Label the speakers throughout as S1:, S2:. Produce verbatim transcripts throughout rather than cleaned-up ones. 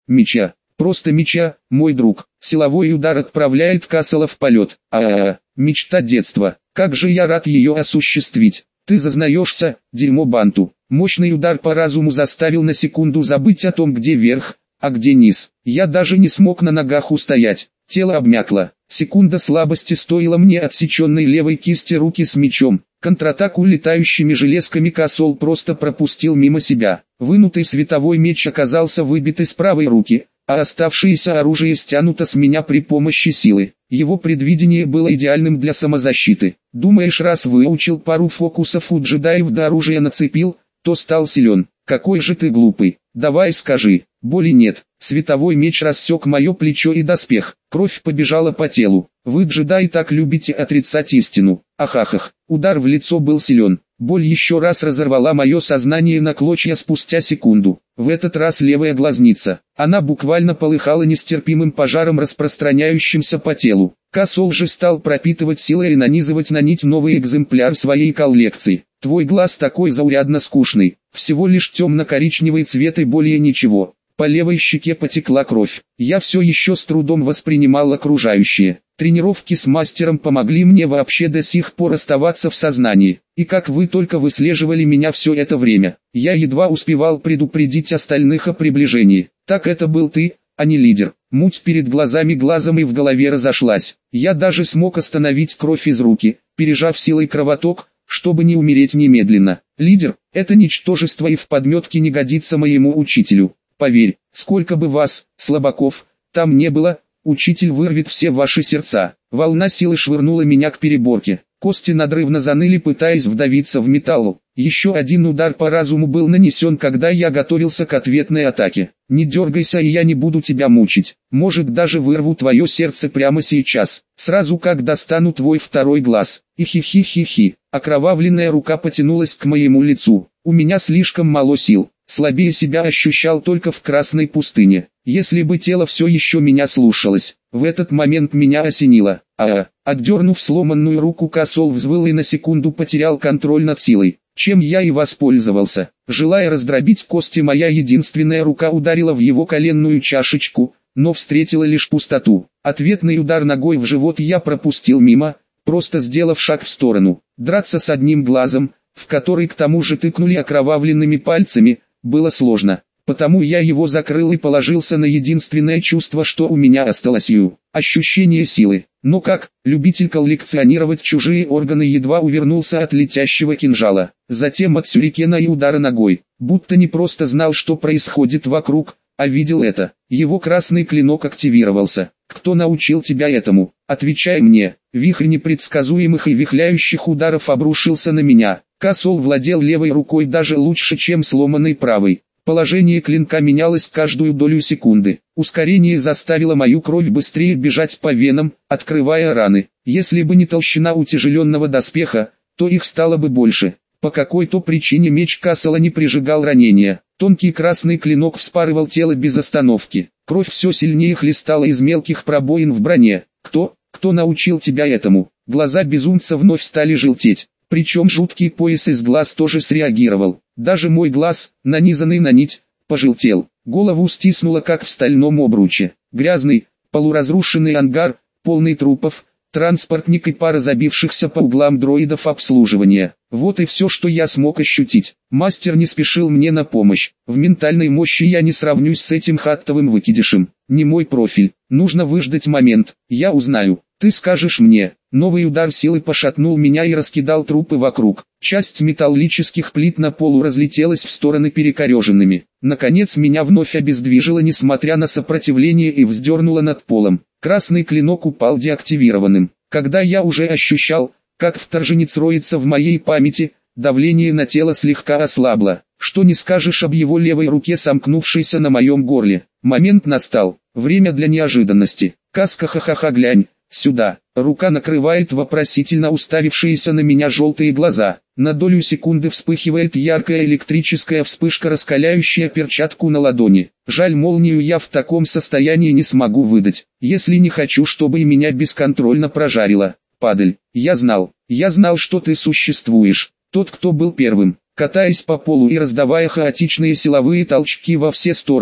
S1: Меча. Просто меча, мой друг. Силовой удар отправляет Кассела в полет. А-а-а, мечта детства. Как же я рад ее осуществить. Ты зазнаешься, дерьмо Банту. Мощный удар по разуму заставил на секунду забыть о том, где верх, а где низ. Я даже не смог на ногах устоять. Тело обмякло. Секунда слабости стоила мне отсеченной левой кисти руки с мечом. Контратаку летающими железками Кассел просто пропустил мимо себя. Вынутый световой меч оказался выбит из правой руки, а оставшееся оружие стянуто с меня при помощи силы. Его предвидение было идеальным для самозащиты. Думаешь, раз выучил пару фокусов у джедаев да оружие нацепил, то стал силен? Какой же ты глупый. Давай скажи. Боли нет. Световой меч рассек мое плечо и доспех. Кровь побежала по телу. Вы, джедаи, так любите отрицать истину. Ахахах. Удар в лицо был силен. Боль еще раз разорвала мое сознание на клочья спустя секунду. В этот раз левая глазница. Она буквально полыхала нестерпимым пожаром, распространяющимся по телу. Кассел же стал пропитывать силой и нанизывать на нить новый экземпляр своей коллекции. Твой глаз такой заурядно скучный. Всего лишь темно-коричневый цвет и более ничего. По левой щеке потекла кровь. Я все еще с трудом воспринимал окружающее. Тренировки с мастером помогли мне вообще до сих пор оставаться в сознании. И как вы только выслеживали меня все это время. Я едва успевал предупредить остальных о приближении. Так это был ты, а не лидер. Муть перед глазами глазом и в голове разошлась. Я даже смог остановить кровь из руки, пережав силой кровоток, чтобы не умереть немедленно. Лидер – это ничтожество и в подметке не годится моему учителю. Поверь, сколько бы вас, слабаков, там не было, учитель вырвет все ваши сердца. Волна силы швырнула меня к переборке. Кости надрывно заныли, пытаясь вдавиться в металл. Еще один удар по разуму был нанесен, когда я готовился к ответной атаке. Не дергайся, и я не буду тебя мучить. Может, даже вырву твое сердце прямо сейчас. Сразу как достану твой второй глаз. И хи-хи-хи-хи. Окровавленная рука потянулась к моему лицу. У меня слишком мало сил. Слабее себя ощущал только в красной пустыне. Если бы тело все еще меня слушалось. В этот момент меня осенило. А-а. Отдернув сломанную руку, Кассел взвыл и на секунду потерял контроль над силой. Чем я и воспользовался. Желая раздробить кости, моя единственная рука ударила в его коленную чашечку, но встретила лишь пустоту. Ответный удар ногой в живот я пропустил мимо, просто сделав шаг в сторону. Драться с одним глазом, в который к тому же тыкнули окровавленными пальцами, было сложно. Потому я его закрыл и положился на единственное чувство, что у меня осталось ю. Ощущение силы. Но как, любитель коллекционировать чужие органы, едва увернулся от летящего кинжала. Затем от сюрикена и удара ногой. Будто не просто знал, что происходит вокруг, а видел это. Его красный клинок активировался. Кто научил тебя этому? Отвечай мне. Вихрь непредсказуемых и вихляющих ударов обрушился на меня. Кассел владел левой рукой даже лучше, чем сломанной правой. Положение клинка менялось каждую долю секунды. Ускорение заставило мою кровь быстрее бежать по венам, открывая раны. Если бы не толщина утяжеленного доспеха, то их стало бы больше. По какой-то причине меч Кассела не прижигал ранения. Тонкий красный клинок вспарывал тело без остановки. Кровь все сильнее хлестала из мелких пробоин в броне. Кто? Кто научил тебя этому? Глаза безумца вновь стали желтеть. Причем жуткий пояс из глаз тоже среагировал. Даже мой глаз, нанизанный на нить, пожелтел. Голову стиснуло, как в стальном обруче. Грязный, полуразрушенный ангар, полный трупов, транспортник и пара забившихся по углам дроидов обслуживания. Вот и все, что я смог ощутить. Мастер не спешил мне на помощь. В ментальной мощи я не сравнюсь с этим хаттовым выкидышем. Не мой профиль. Нужно выждать момент. Я узнаю. Ты скажешь мне. Новый удар силы пошатнул меня и раскидал трупы вокруг. Часть металлических плит на полу разлетелась в стороны перекореженными. Наконец меня вновь обездвижило, несмотря на сопротивление, и вздернуло над полом. Красный клинок упал деактивированным. Когда я уже ощущал, как вторженец роется в моей памяти, давление на тело слегка ослабло. Что не скажешь об его левой руке, сомкнувшейся на моем горле. Момент настал. Время для неожиданности. Каска, ха-ха-ха, глянь. Сюда. Рука накрывает вопросительно уставившиеся на меня желтые глаза. На долю секунды вспыхивает яркая электрическая вспышка, раскаляющая перчатку на ладони. Жаль, молнию я в таком состоянии не смогу выдать, если не хочу, чтобы и меня бесконтрольно прожарило. Падаль, я знал, я знал, что ты существуешь. Тот, кто был первым. Катаясь по полу и раздавая хаотичные силовые толчки во все стороны,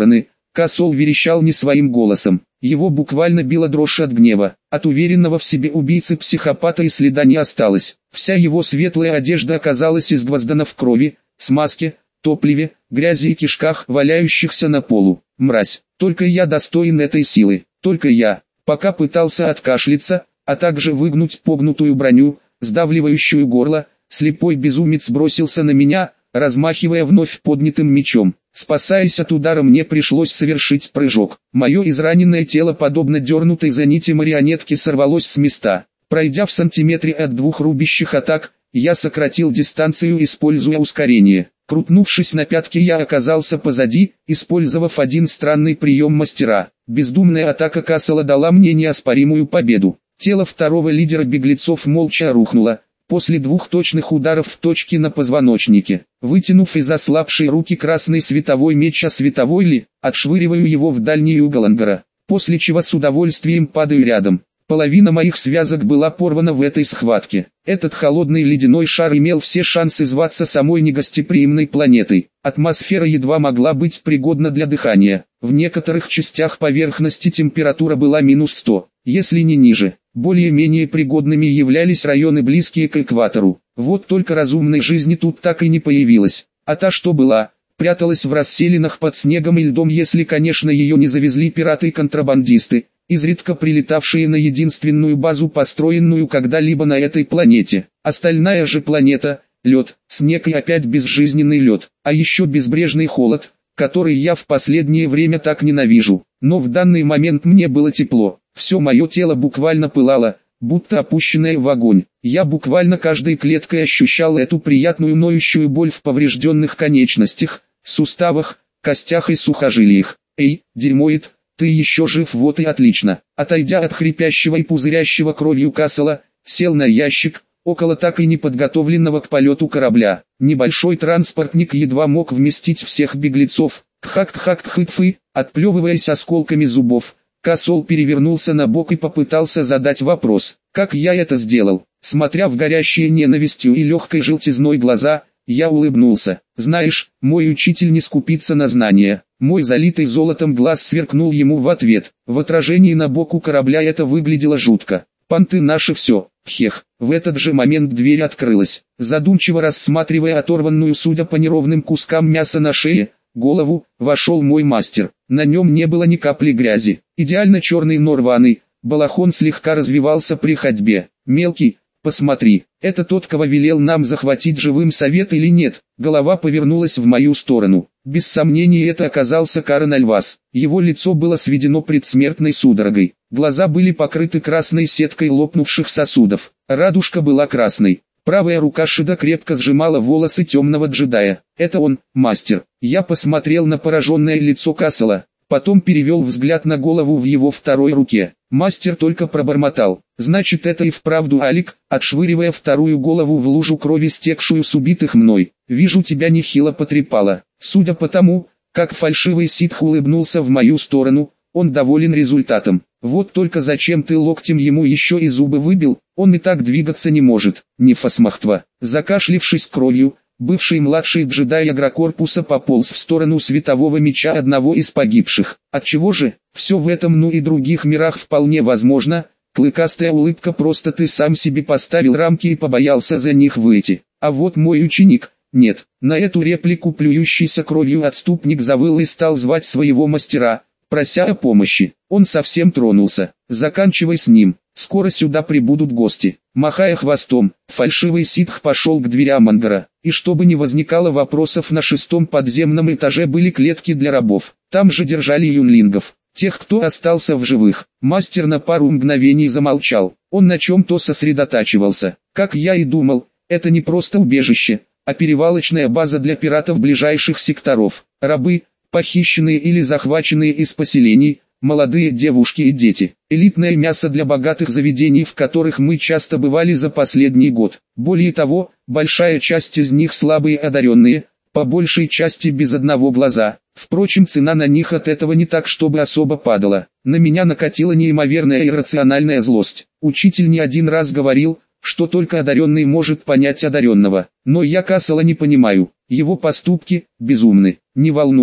S1: Касол верещал не своим голосом. Его буквально била дрожь от гнева. От уверенного в себе убийцы-психопата и следа не осталось. Вся его светлая одежда оказалась изгвоздана в крови, смазке, топливе, грязи и кишках, валяющихся на полу. Мразь, только я достоин этой силы, только я. Пока пытался откашляться, а также выгнуть погнутую броню, сдавливающую горло, слепой безумец бросился на меня, размахивая вновь поднятым мечом. Спасаясь от удара, мне пришлось совершить прыжок. Мое израненное тело, подобно дернутой за нити марионетки, сорвалось с места. Пройдя в сантиметре от двух рубящих атак, я сократил дистанцию, используя ускорение. Крутнувшись на пятки, я оказался позади, использовав один странный прием мастера. Бездумная атака Касла дала мне неоспоримую победу. Тело второго лидера беглецов молча рухнуло, после двух точных ударов в точке на позвоночнике. Вытянув из ослабшей руки красный световой меч, а световой ли, отшвыриваю его в дальний угол ангара, после чего с удовольствием падаю рядом. Половина моих связок была порвана в этой схватке. Этот холодный ледяной шар имел все шансы зваться самой негостеприимной планетой. Атмосфера едва могла быть пригодна для дыхания. В некоторых частях поверхности температура была минус сто, если не ниже. Более-менее пригодными являлись районы, близкие к экватору. Вот только разумной жизни тут так и не появилось. А та, что была, пряталась в расселинах под снегом и льдом, если, конечно, ее не завезли пираты-контрабандисты, изредка прилетавшие на единственную базу, построенную когда-либо на этой планете. Остальная же планета – лед, снег и опять безжизненный лед, а еще безбрежный холод, который я в последнее время так ненавижу. Но в данный момент мне было тепло, все мое тело буквально пылало, будто опущенное в огонь. Я буквально каждой клеткой ощущал эту приятную ноющую боль в поврежденных конечностях, суставах, костях и сухожилиях. Эй, дерьмоид! Ты еще жив, вот и отлично. Отойдя от хрипящего и пузырящего кровью Касла, сел на ящик, около так и не подготовленного к полету корабля. Небольшой транспортник едва мог вместить всех беглецов. Кхак-кхак-кхык-фы, отплевываясь осколками зубов, Касол перевернулся на бок и попытался задать вопрос. Как я это сделал? Смотря в горящие ненавистью и легкой желтизной глаза, я улыбнулся. Знаешь, мой учитель не скупится на знания. Мой залитый золотом глаз сверкнул ему в ответ. В отражении на боку корабля это выглядело жутко. Понты наши все. Хех. В этот же момент дверь открылась. Задумчиво рассматривая оторванную, судя по неровным кускам мяса на шее, голову, вошел мой мастер. На нем не было ни капли грязи. Идеально черный, но рваный. Балахон слегка развивался при ходьбе. Мелкий. Посмотри, это тот, кого велел нам захватить живым совет или нет? Голова повернулась в мою сторону. Без сомнения, это оказался Карен Альвас. Его лицо было сведено предсмертной судорогой. Глаза были покрыты красной сеткой лопнувших сосудов. Радужка была красной. Правая рука Шида крепко сжимала волосы темного джедая. Это он, мастер. Я посмотрел на пораженное лицо Касла, потом перевел взгляд на голову в его второй руке. Мастер только пробормотал. Значит, это и вправду Алик, отшвыривая вторую голову в лужу крови, стекшую с убитых мной. Вижу, тебя нехило потрепало. Судя по тому, как фальшивый ситх улыбнулся в мою сторону, он доволен результатом. Вот только зачем ты локтем ему еще и зубы выбил? Он и так двигаться не может. Нефасмахтва. Закашлившись кровью, бывший младший джедай агрокорпуса пополз в сторону светового меча одного из погибших. Отчего же? Все в этом, ну и других мирах вполне возможно. Клыкастая улыбка, просто ты сам себе поставил рамки и побоялся за них выйти. А вот мой ученик, нет. На эту реплику плюющийся кровью отступник завыл и стал звать своего мастера, прося о помощи. Он совсем тронулся. Заканчивай с ним, скоро сюда прибудут гости. Махая хвостом, фальшивый ситх пошел к дверям ангара. И чтобы не возникало вопросов, на шестом подземном этаже были клетки для рабов. Там же держали юнлингов, тех, кто остался в живых. Мастер на пару мгновений замолчал. Он на чем-то сосредотачивался. Как я и думал, это не просто убежище, а перевалочная база для пиратов ближайших секторов. Рабы, похищенные или захваченные из поселений, молодые девушки и дети. Элитное мясо для богатых заведений, в которых мы часто бывали за последний год. Более того, большая часть из них слабые одаренные, по большей части без одного глаза. Впрочем, цена на них от этого не так, чтобы особо падала. На меня накатила неимоверная иррациональная злость. Учитель не один раз говорил, что только одаренный может понять одаренного. Но я Касла не понимаю. Его поступки безумны. Не волнуйся,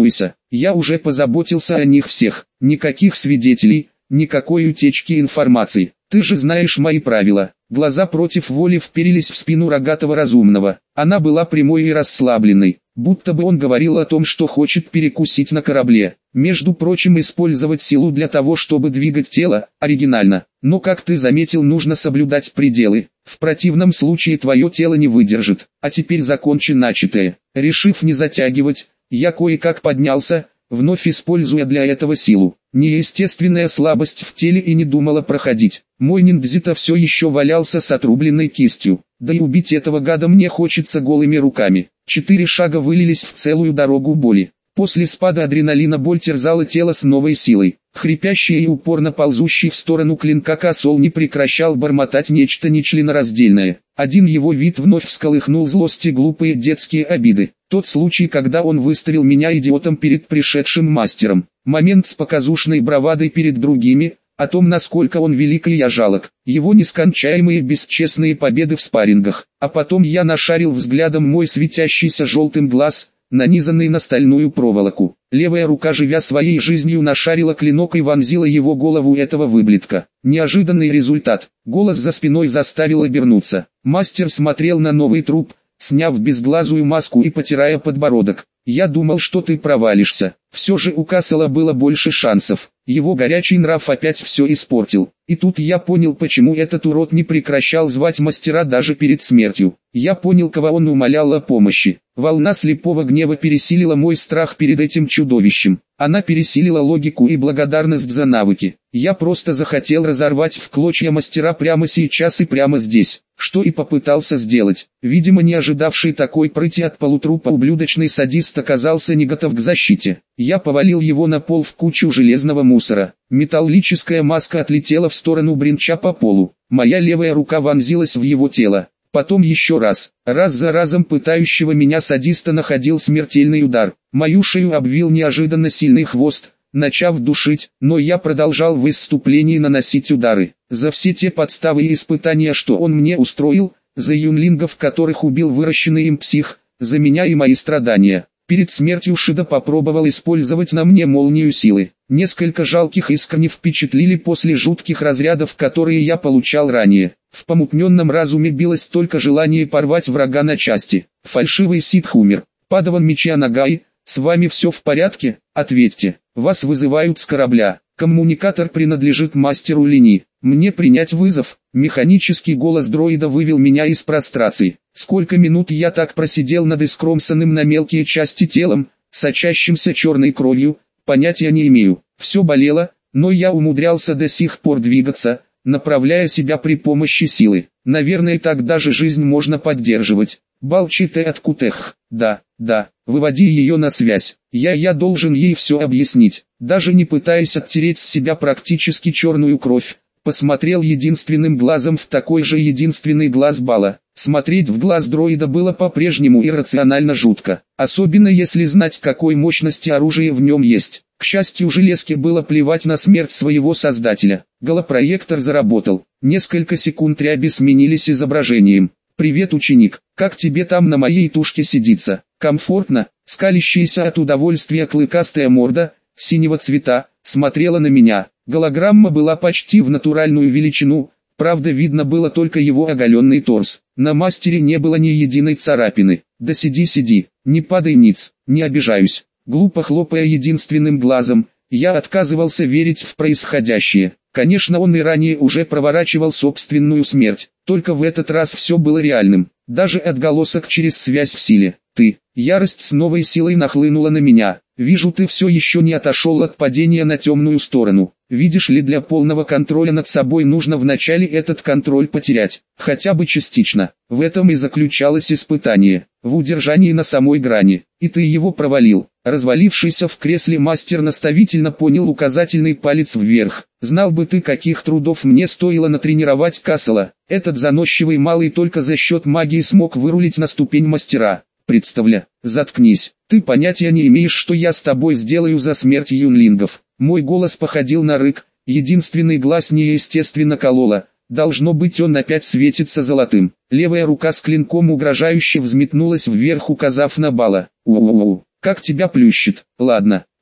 S1: Я уже позаботился о них всех. Никаких свидетелей, никакой утечки информации. Ты же знаешь мои правила. Глаза против воли вперились в спину рогатого разумного. Она была прямой и расслабленной, будто бы он говорил о том, что хочет перекусить на корабле. Между прочим, использовать силу для того, чтобы двигать тело, оригинально. Но, как ты заметил, нужно соблюдать пределы. В противном случае твое тело не выдержит. А теперь закончи начатое. Решив не затягивать, я кое-как поднялся, вновь используя для этого силу. Неестественная слабость в теле и не думала проходить. Мой ниндзя все еще валялся с отрубленной кистью. Да и убить этого гада мне хочется голыми руками. Четыре шага вылились в целую дорогу боли. После спада адреналина боль терзала тело с новой силой. Хрипящий и упорно ползущий в сторону клинка косол не прекращал бормотать нечто нечленораздельное. Один его вид вновь всколыхнул злость и глупые детские обиды. Тот случай, когда он выставил меня идиотом перед пришедшим мастером. Момент с показушной бравадой перед другими, о том, насколько он велик и я жалок. Его нескончаемые бесчестные победы в спаррингах. А потом я нашарил взглядом мой светящийся желтым глаз, нанизанный на стальную проволоку. Левая рука, живя своей жизнью, нашарила клинок и вонзила его голову этого выблядка. Неожиданный результат. Голос за спиной заставил обернуться. Мастер смотрел на новый труп, сняв безглазую маску и потирая подбородок. «Я думал, что ты провалишься». Все же у Кассела было больше шансов. Его горячий нрав опять все испортил. И тут я понял, почему этот урод не прекращал звать мастера даже перед смертью. Я понял, кого он умолял о помощи. Волна слепого гнева пересилила мой страх перед этим чудовищем. Она пересилила логику и благодарность за навыки. Я просто захотел разорвать в клочья мастера прямо сейчас и прямо здесь. Что и попытался сделать. Видимо, не ожидавший такой прыти от полутрупа ублюдочный садист оказался не готов к защите. Я повалил его на пол в кучу железного мусора. Металлическая маска отлетела в сторону, бренча по полу. Моя левая рука вонзилась в его тело. Потом еще раз. Раз за разом пытающего меня садиста находил смертельный удар. Мою шею обвил неожиданно сильный хвост, начав душить, но я продолжал в исступлении наносить удары. За все те подставы и испытания, что он мне устроил, за юнлингов, которых убил выращенный им псих, за меня и мои страдания. Перед смертью Шида попробовал использовать на мне молнию силы. Несколько жалких искр не впечатлили после жутких разрядов, которые я получал ранее. В помутненном разуме билось только желание порвать врага на части. Фальшивый ситх умер. Падаван меча Нагай, с вами все в порядке? Ответьте. Вас вызывают с корабля. Коммуникатор принадлежит мастеру Лини. Мне принять вызов? Механический голос дроида вывел меня из прострации. Сколько минут я так просидел над искромсанным на мелкие части телом, сочащимся черной кровью, понятия не имею. Все болело, но я умудрялся до сих пор двигаться, направляя себя при помощи силы. Наверное, так даже жизнь можно поддерживать. Балчите от Кутех. Да, да, выводи ее на связь. Я, я должен ей все объяснить. Даже не пытаясь оттереть с себя практически черную кровь, посмотрел единственным глазом в такой же единственный глаз Бала. Смотреть в глаз дроида было по-прежнему иррационально жутко. Особенно если знать, какой мощности оружие в нем есть. К счастью, железке было плевать на смерть своего создателя. Голопроектор заработал. Несколько секунд ряби сменились изображением. «Привет, ученик, как тебе там на моей тушке сидится? Комфортно?» Скалящаяся от удовольствия клыкастая морда, синего цвета, смотрела на меня. Голограмма была почти в натуральную величину, правда видно было только его оголенный торс. На мастере не было ни единой царапины. «Да сиди, сиди, не падай ниц, не обижаюсь». Глупо хлопая единственным глазом, я отказывался верить в происходящее. Конечно, он и ранее уже проворачивал собственную смерть, только в этот раз все было реальным. Даже отголосок через связь в силе. «Ты». Ярость с новой силой нахлынула на меня. «Вижу, ты все еще не отошел от падения на темную сторону. Видишь ли, для полного контроля над собой нужно вначале этот контроль потерять, хотя бы частично. В этом и заключалось испытание, в удержании на самой грани. И ты его провалил». Развалившийся в кресле мастер наставительно поднял указательный палец вверх. «Знал бы ты, каких трудов мне стоило натренировать Кассела. Этот заносчивый малый только за счет магии смог вырулить на ступень мастера. Представля, заткнись, ты понятия не имеешь, что я с тобой сделаю за смерть юнлингов». Мой голос походил на рык, единственный глаз неестественно кололо. Должно быть, он опять светится золотым. Левая рука с клинком угрожающе взметнулась вверх, указав на Бала. «У-у-у, как тебя плющит. Ладно,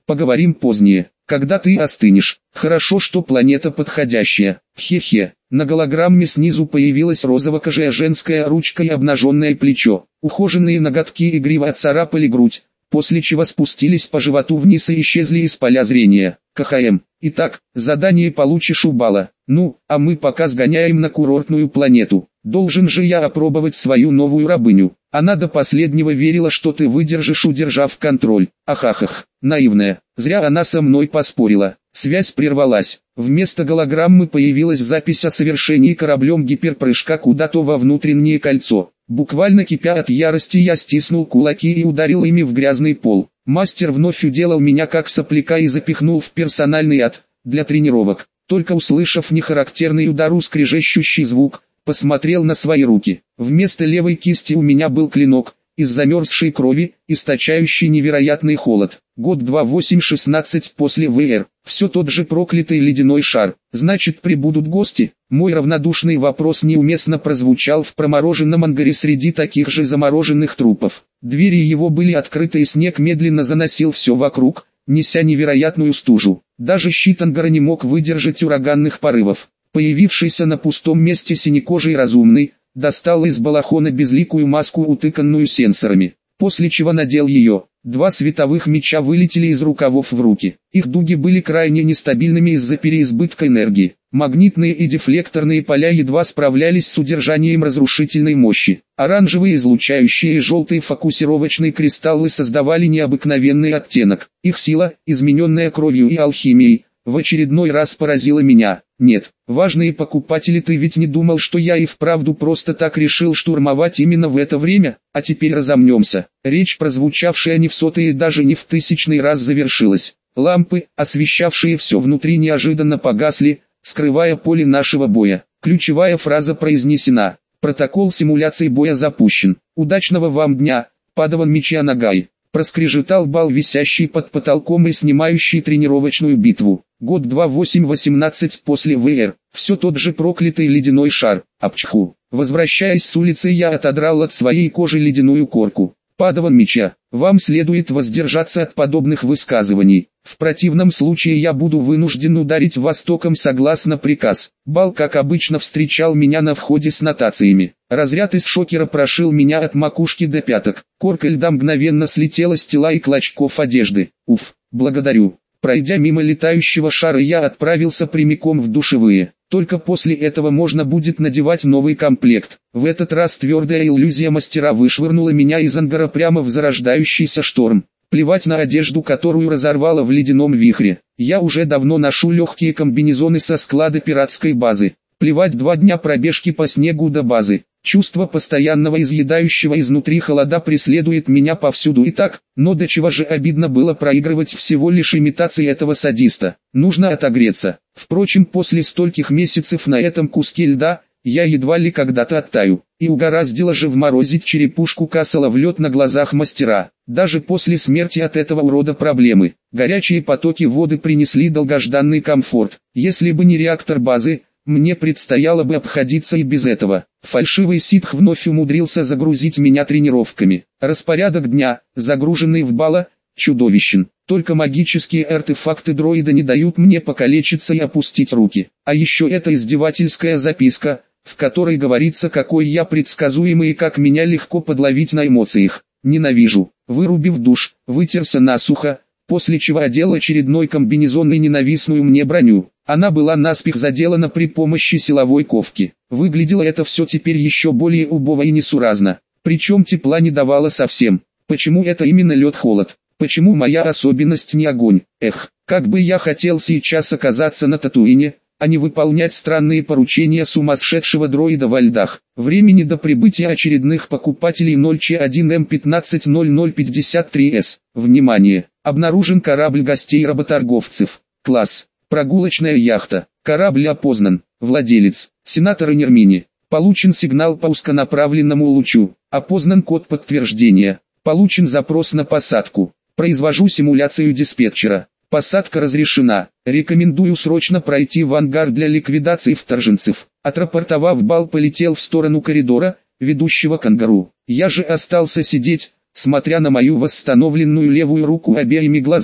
S1: Поговорим позднее, когда ты остынешь. Хорошо, что планета подходящая. Хе-хе. На голограмме снизу появилась розово-кожая женская ручка и обнаженное плечо. Ухоженные ноготки игриво отцарапали грудь, после чего спустились по животу вниз и исчезли из поля зрения. КХМ. Итак, задание получишь у Бала. Ну, а мы пока сгоняем на курортную планету. Должен же я опробовать свою новую рабыню. Она до последнего верила, что ты выдержишь, удержав контроль. Ахахах, наивная. Зря она со мной поспорила. Связь прервалась. Вместо голограммы появилась запись о совершении кораблем гиперпрыжка куда-то во внутреннее кольцо. Буквально кипя от ярости, я стиснул кулаки и ударил ими в грязный пол. Мастер вновь уделал меня как сопляка и запихнул в персональный ад для тренировок. Только услышав нехарактерный удар, скрежещущий звук, посмотрел на свои руки. Вместо левой кисти у меня был клинок, из замерзшей крови, источающий невероятный холод. Год два восемь шестнадцать после ВР. Все тот же проклятый ледяной шар. Значит, прибудут гости? Мой равнодушный вопрос неуместно прозвучал в промороженном ангаре среди таких же замороженных трупов. Двери его были открыты, и снег медленно заносил все вокруг, неся невероятную стужу. Даже щит ангара не мог выдержать ураганных порывов. Появившийся на пустом месте синекожий разумный, достал из балахона безликую маску, утыканную сенсорами, после чего надел ее. Два световых меча вылетели из рукавов в руки. Их дуги были крайне нестабильными из-за переизбытка энергии. Магнитные и дефлекторные поля едва справлялись с удержанием разрушительной мощи. Оранжевые излучающие и желтые фокусировочные кристаллы создавали необыкновенный оттенок. Их сила, измененная кровью и алхимией, в очередной раз поразила меня. Нет, важные покупатели, ты ведь не думал, что я и вправду просто так решил штурмовать именно в это время? А теперь разомнемся. Речь, прозвучавшая не в сотый и даже не в тысячный раз, завершилась. Лампы, освещавшие все внутри, неожиданно погасли, скрывая поле нашего боя. Ключевая фраза произнесена. Протокол симуляции боя запущен. Удачного вам дня, Падаван Меча Нагай. Проскрежетал Бал, висящий под потолком и снимающий тренировочную битву. Год два восемь восемнадцать после ВР. Все тот же проклятый ледяной шар. Апчху. Возвращаясь с улицы, я отодрал от своей кожи ледяную корку. Падаван Меча, вам следует воздержаться от подобных высказываний. В противном случае я буду вынужден ударить вас током согласно приказ. Бал, как обычно, встречал меня на входе с нотациями. Разряд из шокера прошил меня от макушки до пяток. Корка льда мгновенно слетела с тела и клочков одежды. Уф, благодарю. Пройдя мимо летающего шара, я отправился прямиком в душевые. Только после этого можно будет надевать новый комплект. В этот раз твердая иллюзия мастера вышвырнула меня из ангара прямо в зарождающийся шторм. Плевать на одежду, которую разорвало в ледяном вихре. Я уже давно ношу легкие комбинезоны со склада пиратской базы. Плевать два дня пробежки по снегу до базы. Чувство постоянного изъедающего изнутри холода преследует меня повсюду и так, но до чего же обидно было проигрывать всего лишь имитации этого садиста. Нужно отогреться. Впрочем, после стольких месяцев на этом куске льда, я едва ли когда-то оттаю. И угораздило же вморозить черепушку Кассела в лед на глазах мастера. Даже после смерти от этого урода проблемы. Горячие потоки воды принесли долгожданный комфорт. Если бы не реактор базы, мне предстояло бы обходиться и без этого. Фальшивый ситх вновь умудрился загрузить меня тренировками. Распорядок дня, загруженный в Бала, чудовищен. Только магические артефакты дроида не дают мне покалечиться и опустить руки. А еще эта издевательская записка, в которой говорится, какой я предсказуемый и как меня легко подловить на эмоциях. Ненавижу. Вырубив душ, вытерся насухо, после чего одел очередной комбинезон и ненавистную мне броню. Она была наспех заделана при помощи силовой ковки. Выглядело это все теперь еще более убого и несуразно. Причем тепла не давало совсем. Почему это именно лед-холод? Почему моя особенность не огонь? Эх, как бы я хотел сейчас оказаться на Татуине, а не выполнять странные поручения сумасшедшего дроида во льдах. Времени до прибытия очередных покупателей ноль Ч один М пятнадцать ноль ноль пятьдесят три С. Внимание! Обнаружен корабль гостей-работорговцев. Класс. Прогулочная яхта. Корабль опознан. Владелец. Сенатор Нермини. Получен сигнал по узконаправленному лучу. Опознан код подтверждения. Получен запрос на посадку. Произвожу симуляцию диспетчера. Посадка разрешена. Рекомендую срочно пройти в ангар для ликвидации вторженцев. Отрапортовав, Бал полетел в сторону коридора, ведущего к ангару. Я же остался сидеть, смотря на мою восстановленную левую руку обеими глазами.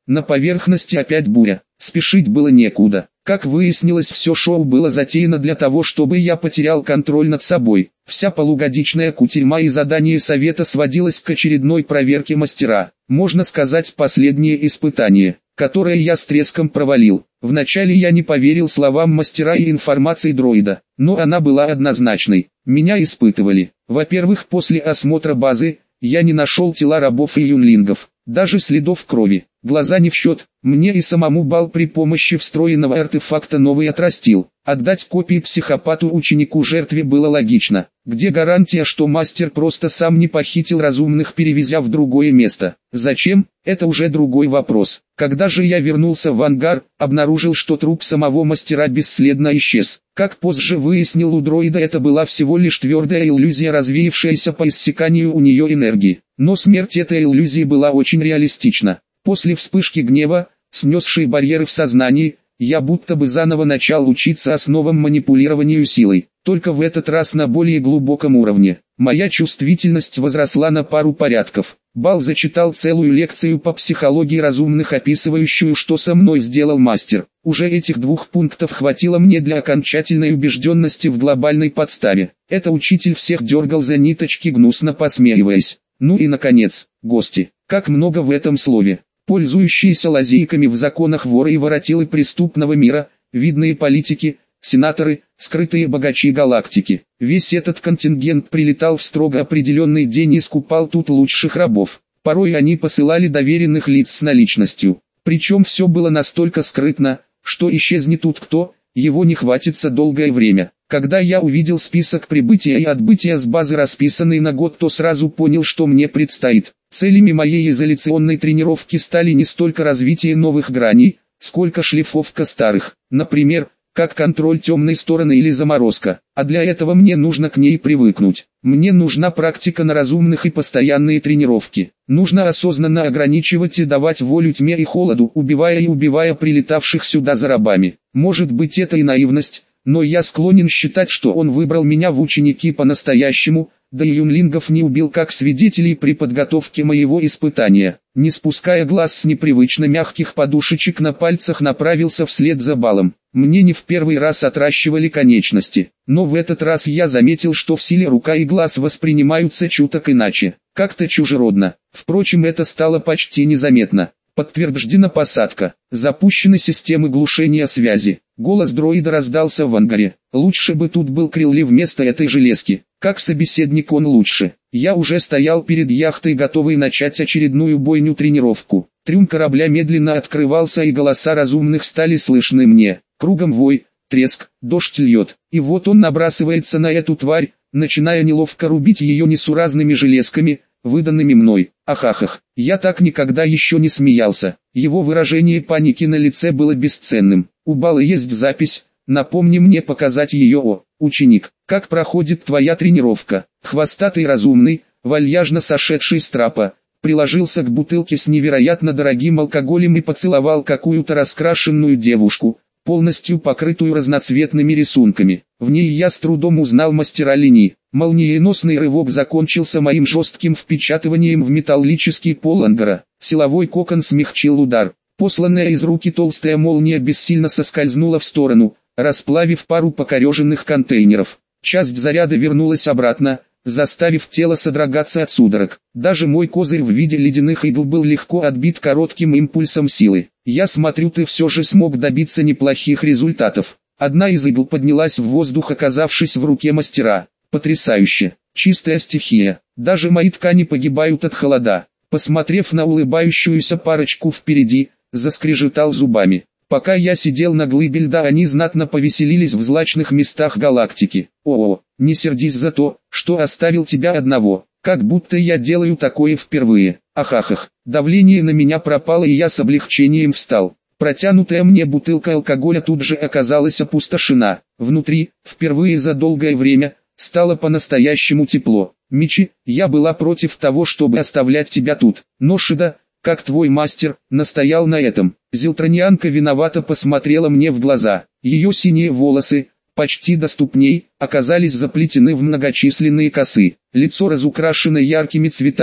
S1: На поверхности опять буря. Спешить было некуда. Как выяснилось, все шоу было затеяно для того, чтобы я потерял контроль над собой. Вся полугодичная кутерьма и задание совета сводилось к очередной проверке мастера. Можно сказать, последнее испытание, которое я с треском провалил. Вначале я не поверил словам мастера и информации дроида, но она была однозначной. Меня испытывали. Во-первых, после осмотра базы, я не нашел тела рабов и юнлингов, даже следов крови. Глаза не в счет, мне и самому Бал при помощи встроенного артефакта новый отрастил. Отдать копии психопату-ученику жертве было логично. Где гарантия, что мастер просто сам не похитил разумных, перевезя в другое место? Зачем? Это уже другой вопрос. Когда же я вернулся в ангар, обнаружил, что труп самого мастера бесследно исчез. Как позже выяснил, у дроида это была всего лишь твердая иллюзия, развеявшаяся по иссяканию у нее энергии. Но смерть этой иллюзии была очень реалистична. После вспышки гнева, снесшей барьеры в сознании, я будто бы заново начал учиться основам манипулированию силой, только в этот раз на более глубоком уровне. Моя чувствительность возросла на пару порядков. Бал зачитал целую лекцию по психологии разумных, описывающую, что со мной сделал мастер. Уже этих двух пунктов хватило мне для окончательной убежденности в глобальной подставе. Это учитель всех дергал за ниточки, гнусно посмеиваясь. Ну и наконец, гости. Как много в этом слове. Пользующиеся лазейками в законах воры и воротилы преступного мира, видные политики, сенаторы, скрытые богачи галактики. Весь этот контингент прилетал в строго определенный день и скупал тут лучших рабов. Порой они посылали доверенных лиц с наличностью. Причем все было настолько скрытно, что исчезнет тут кто, его не хватится долгое время. Когда я увидел список прибытия и отбытия с базы, расписанный на год, то сразу понял, что мне предстоит. Целями моей изоляционной тренировки стали не столько развитие новых граней, сколько шлифовка старых. Например, как контроль темной стороны или заморозка. А для этого мне нужно к ней привыкнуть. Мне нужна практика на разумных и постоянные тренировки. Нужно осознанно ограничивать и давать волю тьме и холоду, убивая и убивая прилетавших сюда за рабами. Может быть, это и наивность, но я склонен считать, что он выбрал меня в ученики по-настоящему, да и юнлингов не убил как свидетелей при подготовке моего испытания. Не спуская глаз с непривычно мягких подушечек на пальцах, направился вслед за Балом. Мне не в первый раз отращивали конечности, но в этот раз я заметил, что в силе рука и глаз воспринимаются чуток иначе, как-то чужеродно. Впрочем, это стало почти незаметно. Подтверждена посадка. Запущены системы глушения связи. Голос дроида раздался в ангаре. Лучше бы тут был Крилли вместо этой железки. Как собеседник он лучше. Я уже стоял перед яхтой, готовый начать очередную бойню-тренировку. Трюм корабля медленно открывался, и голоса разумных стали слышны мне. Кругом вой, треск, дождь льет. И вот он набрасывается на эту тварь, начиная неловко рубить ее несуразными железками, выданными мной. Ахахах, я так никогда еще не смеялся. Его выражение паники на лице было бесценным. У Бала есть запись, напомни мне показать ее. О, ученик, как проходит твоя тренировка? Хвостатый разумный, вальяжно сошедший с трапа, приложился к бутылке с невероятно дорогим алкоголем и поцеловал какую-то раскрашенную девушку, полностью покрытую разноцветными рисунками. В ней я с трудом узнал мастера линии. Молниеносный рывок закончился моим жестким впечатыванием в металлический пол ангара. Силовой кокон смягчил удар. Посланная из руки толстая молния бессильно соскользнула в сторону, расплавив пару покореженных контейнеров. Часть заряда вернулась обратно, заставив тело содрогаться от судорог. Даже мой козырь в виде ледяных игл был легко отбит коротким импульсом силы. Я смотрю, ты все же смог добиться неплохих результатов. Одна из игл поднялась в воздух, оказавшись в руке мастера. Потрясающе. Чистая стихия. Даже мои ткани погибают от холода. Посмотрев на улыбающуюся парочку впереди, заскрежетал зубами. Пока я сидел на глыбе льда, они знатно повеселились в злачных местах галактики. О-о, не сердись за то, что оставил тебя одного. Как будто я делаю такое впервые. Ахахах. Давление на меня пропало, и я с облегчением встал. Протянутая мне бутылка алкоголя тут же оказалась опустошена. Внутри, впервые за долгое время, стало по-настоящему тепло. Мичи, я была против того, чтобы оставлять тебя тут, но Шида, как твой мастер, настоял на этом. Зелтронианка виновато посмотрела мне в глаза. Ее синие волосы, почти до ступней, оказались заплетены в многочисленные косы. Лицо разукрашено яркими цветами,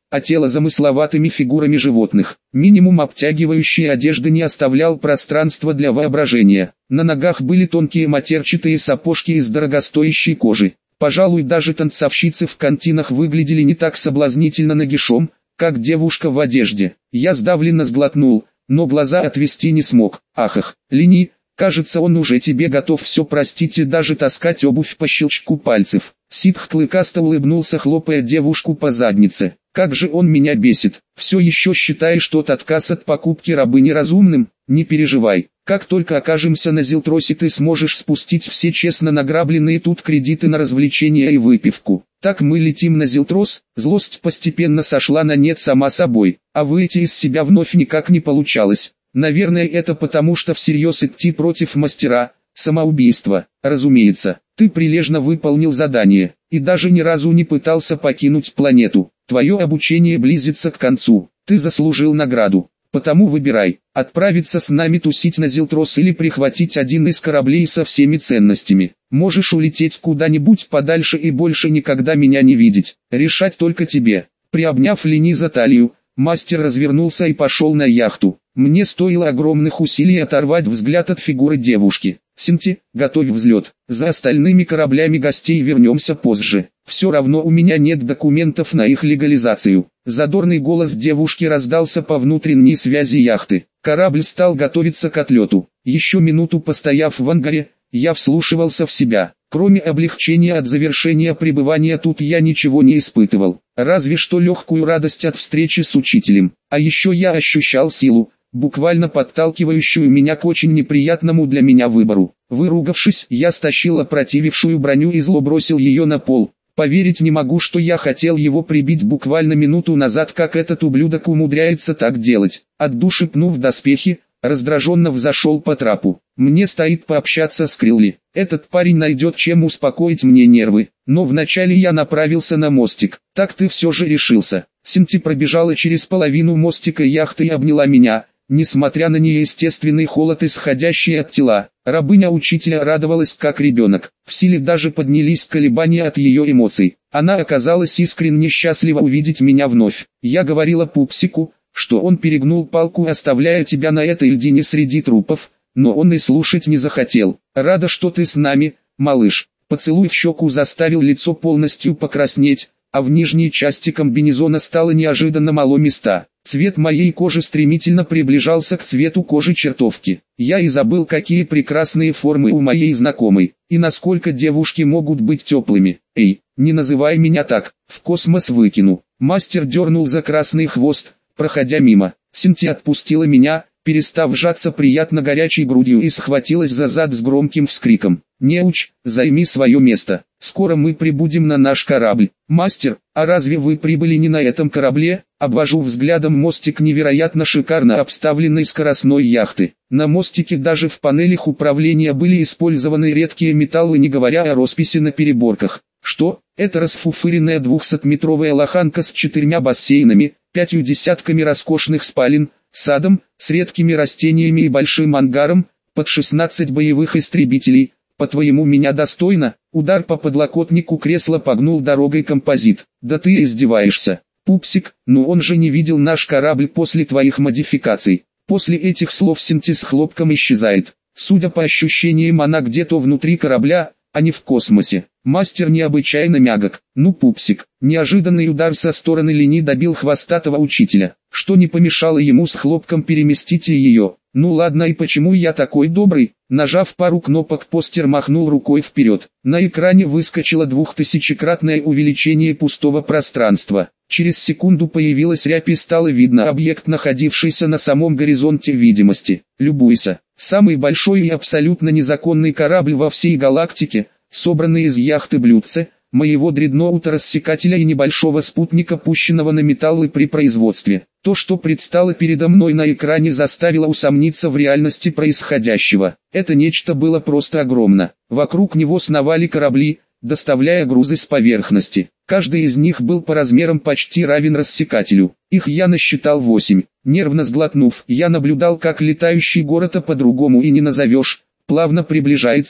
S1: а тело замысловатыми фигурами животных. Минимум обтягивающей одежды не оставлял пространства для воображения. На ногах были тонкие матерчатые сапожки из дорогостоящей кожи. Пожалуй, даже танцовщицы в кантинах выглядели не так соблазнительно нагишом, как девушка в одежде. Я сдавленно сглотнул, но глаза отвести не смог. Ахах, Лени, кажется, он уже тебе готов все простить и даже таскать обувь по щелчку пальцев. Ситх клыкасто улыбнулся, хлопая девушку по заднице. Как же он меня бесит. Все еще считаешь тот отказ от покупки рабы неразумным? Не переживай. Как только окажемся на Зилтросе, ты сможешь спустить все честно награбленные тут кредиты на развлечения и выпивку. Так мы летим на Зилтрос. Злость постепенно сошла на нет сама собой, а выйти из себя вновь никак не получалось. Наверное, это потому, что всерьез идти против мастера – самоубийство. Разумеется, ты прилежно выполнил задание, и даже ни разу не пытался покинуть планету. Твое обучение близится к концу, ты заслужил награду. Потому выбирай, отправиться с нами тусить на Зилтрос или прихватить один из кораблей со всеми ценностями. Можешь улететь куда-нибудь подальше и больше никогда меня не видеть. Решать только тебе. Приобняв Лени за талию, мастер развернулся и пошел на яхту. Мне стоило огромных усилий оторвать взгляд от фигуры девушки. Синти, готовь взлет. За остальными кораблями гостей вернемся позже. Все равно у меня нет документов на их легализацию. Задорный голос девушки раздался по внутренней связи яхты. Корабль стал готовиться к отлету. Еще минуту постояв в ангаре, я вслушивался в себя. Кроме облегчения от завершения пребывания тут я ничего не испытывал. Разве что легкую радость от встречи с учителем. А еще я ощущал силу, буквально подталкивающую меня к очень неприятному для меня выбору. Выругавшись, я стащил опротивившую броню и зло бросил ее на пол. Поверить не могу, что я хотел его прибить буквально минуту назад, как этот ублюдок умудряется так делать. От души пнув доспехи, раздраженно взошел по трапу. Мне стоит пообщаться с Крилли. Этот парень найдет чем успокоить мне нервы. Но вначале я направился на мостик. Так ты все же решился. Синти пробежала через половину мостика яхты и обняла меня, несмотря на неестественный холод, исходящий от тела. Рабыня учителя радовалась как ребенок. В силе даже поднялись колебания от ее эмоций. Она оказалась искренне счастлива увидеть меня вновь. Я говорила пупсику, что он перегнул палку, оставляя тебя на этой льдине среди трупов, но он и слушать не захотел. Рада, что ты с нами, малыш. Поцелуй в щеку заставил лицо полностью покраснеть, а в нижней части комбинезона стало неожиданно мало места. Цвет моей кожи стремительно приближался к цвету кожи чертовки. Я и забыл, какие прекрасные формы у моей знакомой, и насколько девушки могут быть теплыми. Эй, не называй меня так, в космос выкину. Мастер дернул за красный хвост, проходя мимо. Синти отпустила меня, перестав сжаться приятно горячей грудью, и схватилась за зад с громким вскриком. «Неуч, займи свое место, скоро мы прибудем на наш корабль». «Мастер, а разве вы прибыли не на этом корабле?» Обвожу взглядом мостик невероятно шикарно обставленной скоростной яхты. На мостике даже в панелях управления были использованы редкие металлы, не говоря о росписи на переборках. Что? Это расфуфыренная двухсотметровая лоханка с четырьмя бассейнами, пятью десятками роскошных спален, садом, с редкими растениями и большим ангаром, под шестнадцать боевых истребителей. По-твоему, меня достойно? Удар по подлокотнику кресла погнул дорогой композит. Да ты издеваешься. Пупсик, ну он же не видел наш корабль после твоих модификаций. После этих слов Синти с хлопком исчезает. Судя по ощущениям, она где-то внутри корабля, а не в космосе. Мастер необычайно мягок. Ну, Пупсик, неожиданный удар со стороны Лени добил хвостатого учителя, что не помешало ему с хлопком переместить и ее. Ну ладно, и почему я такой добрый? Нажав пару кнопок, постер махнул рукой вперед. На экране выскочило двухтысячекратное увеличение пустого пространства. Через секунду появилась рябь и стало видно объект, находившийся на самом горизонте видимости. Любуйся. Самый большой и абсолютно незаконный корабль во всей галактике, собранный из яхты блюдце, моего дредноута-рассекателя и небольшого спутника, пущенного на металлы при производстве. То, что предстало передо мной на экране, заставило усомниться в реальности происходящего. Это нечто было просто огромно. Вокруг него сновали корабли, доставляя грузы с поверхности. Каждый из них был по размерам почти равен рассекателю. Их я насчитал восемь. Нервно сглотнув, я наблюдал, как летающий город, а по-другому и не назовешь, плавно приближается,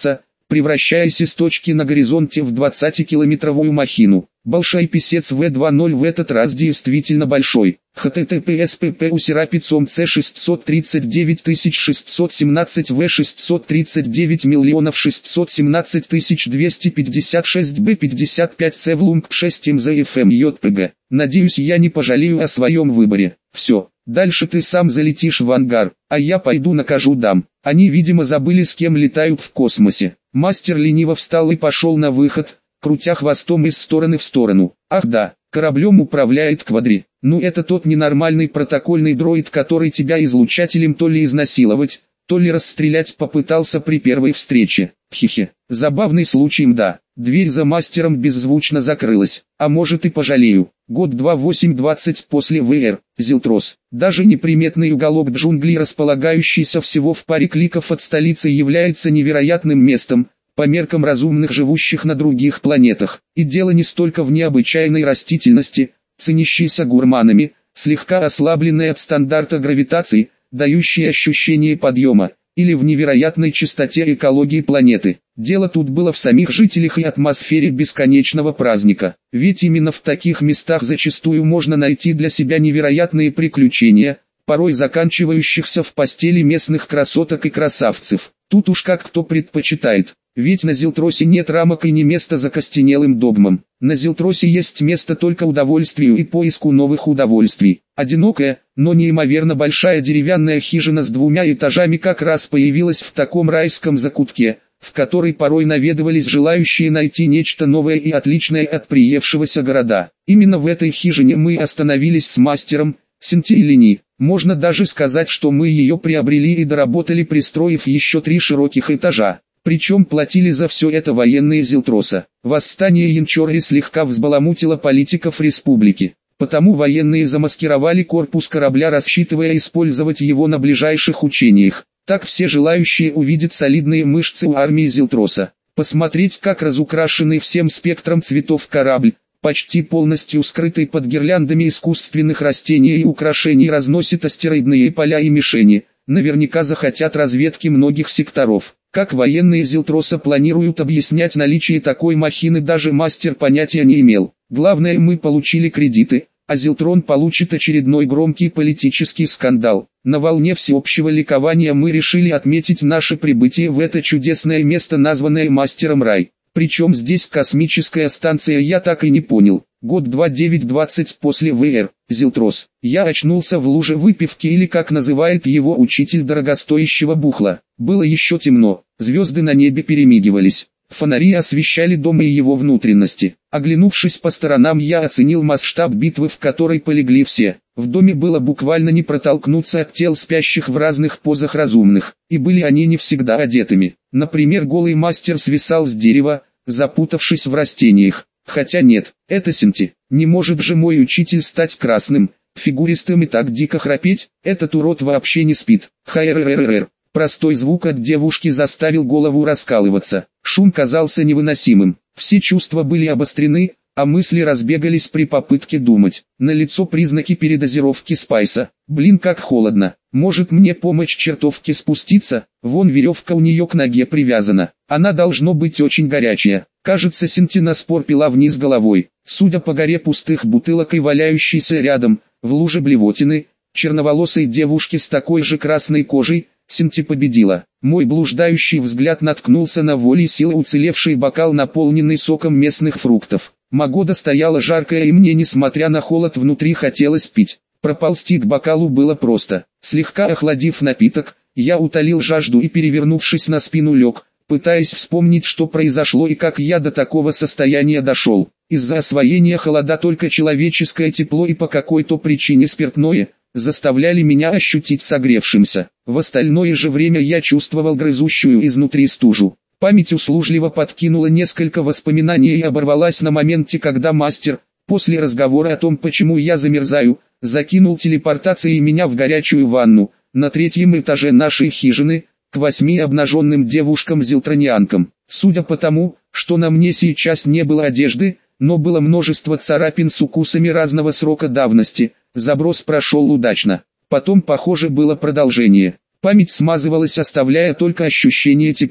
S1: превращаясь из точки на горизонте в двадцатикилометровую махину. Большой писец вэ два ноль в этот раз действительно большой. эйч ти ти пи эс пи пи у Серапицом С шестьсот тридцать девять тысяч шестьсот семнадцать вэ шестьсот тридцать девять миллионов шестьсот семнадцать тысяч двести пятьдесят шесть бэ пятьдесят пять С в лунг шесть эм зэ эф эм й пэ гэ. Надеюсь, я не пожалею о своем выборе. Все, дальше ты сам залетишь в ангар, а я пойду накажу дам. Они, видимо, забыли, с кем летают в космосе. Мастер лениво встал и пошел на выход, крутя хвостом из стороны в сторону. Ах да, кораблем управляет Квадри. Ну это тот ненормальный протокольный дроид, который тебя излучателем то ли изнасиловать, то ли расстрелять попытался при первой встрече. Хе-хе. Забавный случай, мда. Дверь за мастером беззвучно закрылась. А может и пожалею. Год два восемь двадцать после вэ эр. Зилтрос. Даже неприметный уголок джунглей, располагающийся всего в паре кликов от столицы, является невероятным местом, по меркам разумных, живущих на других планетах. И дело не столько в необычайной растительности, ценящейся гурманами, слегка ослабленной от стандарта гравитации, дающей ощущение подъема, или в невероятной чистоте экологии планеты. Дело тут было в самих жителях и атмосфере бесконечного праздника. Ведь именно в таких местах зачастую можно найти для себя невероятные приключения, порой заканчивающихся в постели местных красоток и красавцев. Тут уж как кто предпочитает. Ведь на Зилтросе нет рамок и не место закостенелым догмам. На Зилтросе есть место только удовольствию и поиску новых удовольствий. Одинокая, но неимоверно большая деревянная хижина с двумя этажами как раз появилась в таком райском закутке, в который порой наведывались желающие найти нечто новое и отличное от приевшегося города. Именно в этой хижине мы остановились с мастером, Синти Лини. Можно даже сказать, что мы ее приобрели и доработали, пристроив еще три широких этажа. Причем платили за все это военные Зилтроса. Восстание Янчорри слегка взбаламутило политиков республики. Потому военные замаскировали корпус корабля, рассчитывая использовать его на ближайших учениях. Так все желающие увидят солидные мышцы у армии Зилтроса. Посмотреть, как разукрашенный всем спектром цветов корабль, почти полностью скрытый под гирляндами искусственных растений и украшений, разносит астероидные поля и мишени, наверняка захотят разведки многих секторов. Как военные Зилтроса планируют объяснять наличие такой махины, даже мастер понятия не имел. Главное, мы получили кредиты, а Зилтрон получит очередной громкий политический скандал. На волне всеобщего ликования мы решили отметить наше прибытие в это чудесное место, названное мастером рай. Причем здесь космическая станция, я так и не понял. Год два девять двадцать после вэ эр. Зилтрос. Я очнулся в луже выпивки, или как называет его учитель, дорогостоящего бухла. Было еще темно, звезды на небе перемигивались. Фонари освещали дом и его внутренности. Оглянувшись по сторонам, я оценил масштаб битвы, в которой полегли все. В доме было буквально не протолкнуться от тел спящих в разных позах разумных, и были они не всегда одетыми. Например, голый мастер свисал с дерева, запутавшись в растениях. Хотя нет, это Синти. Не может же мой учитель стать красным, фигуристым и так дико храпеть? Этот урод вообще не спит. Хайррррр. Простой звук от девушки заставил голову раскалываться. Шум казался невыносимым. Все чувства были обострены, а мысли разбегались при попытке думать. Налицо признаки передозировки спайса. Блин, как холодно. Может мне помочь чертовке спуститься? Вон веревка у нее к ноге привязана. Она должно быть очень горячая. Кажется, Синти на спор пила вниз головой. Судя по горе пустых бутылок и валяющейся рядом, в луже блевотины, черноволосой девушки с такой же красной кожей, Синти победила. Мой блуждающий взгляд наткнулся на волей силы уцелевший бокал, наполненный соком местных фруктов. Погода стояла жаркая, и мне, несмотря на холод внутри, хотелось пить. Проползти к бокалу было просто. Слегка охладив напиток, я утолил жажду и, перевернувшись на спину, лег, пытаясь вспомнить, что произошло и как я до такого состояния дошел. Из-за освоения холода только человеческое тепло и по какой-то причине спиртное заставляли меня ощутить согревшимся. В остальное же время я чувствовал грызущую изнутри стужу. Память услужливо подкинула несколько воспоминаний и оборвалась на моменте, когда мастер, после разговора о том, почему я замерзаю, закинул телепортацией меня в горячую ванну, на третьем этаже нашей хижины, к восьми обнаженным девушкам-зилтронианкам. Судя по тому, что на мне сейчас не было одежды, но было множество царапин с укусами разного срока давности, заброс прошел удачно. Потом, похоже, было продолжение. Память смазывалась, оставляя только ощущение тепла.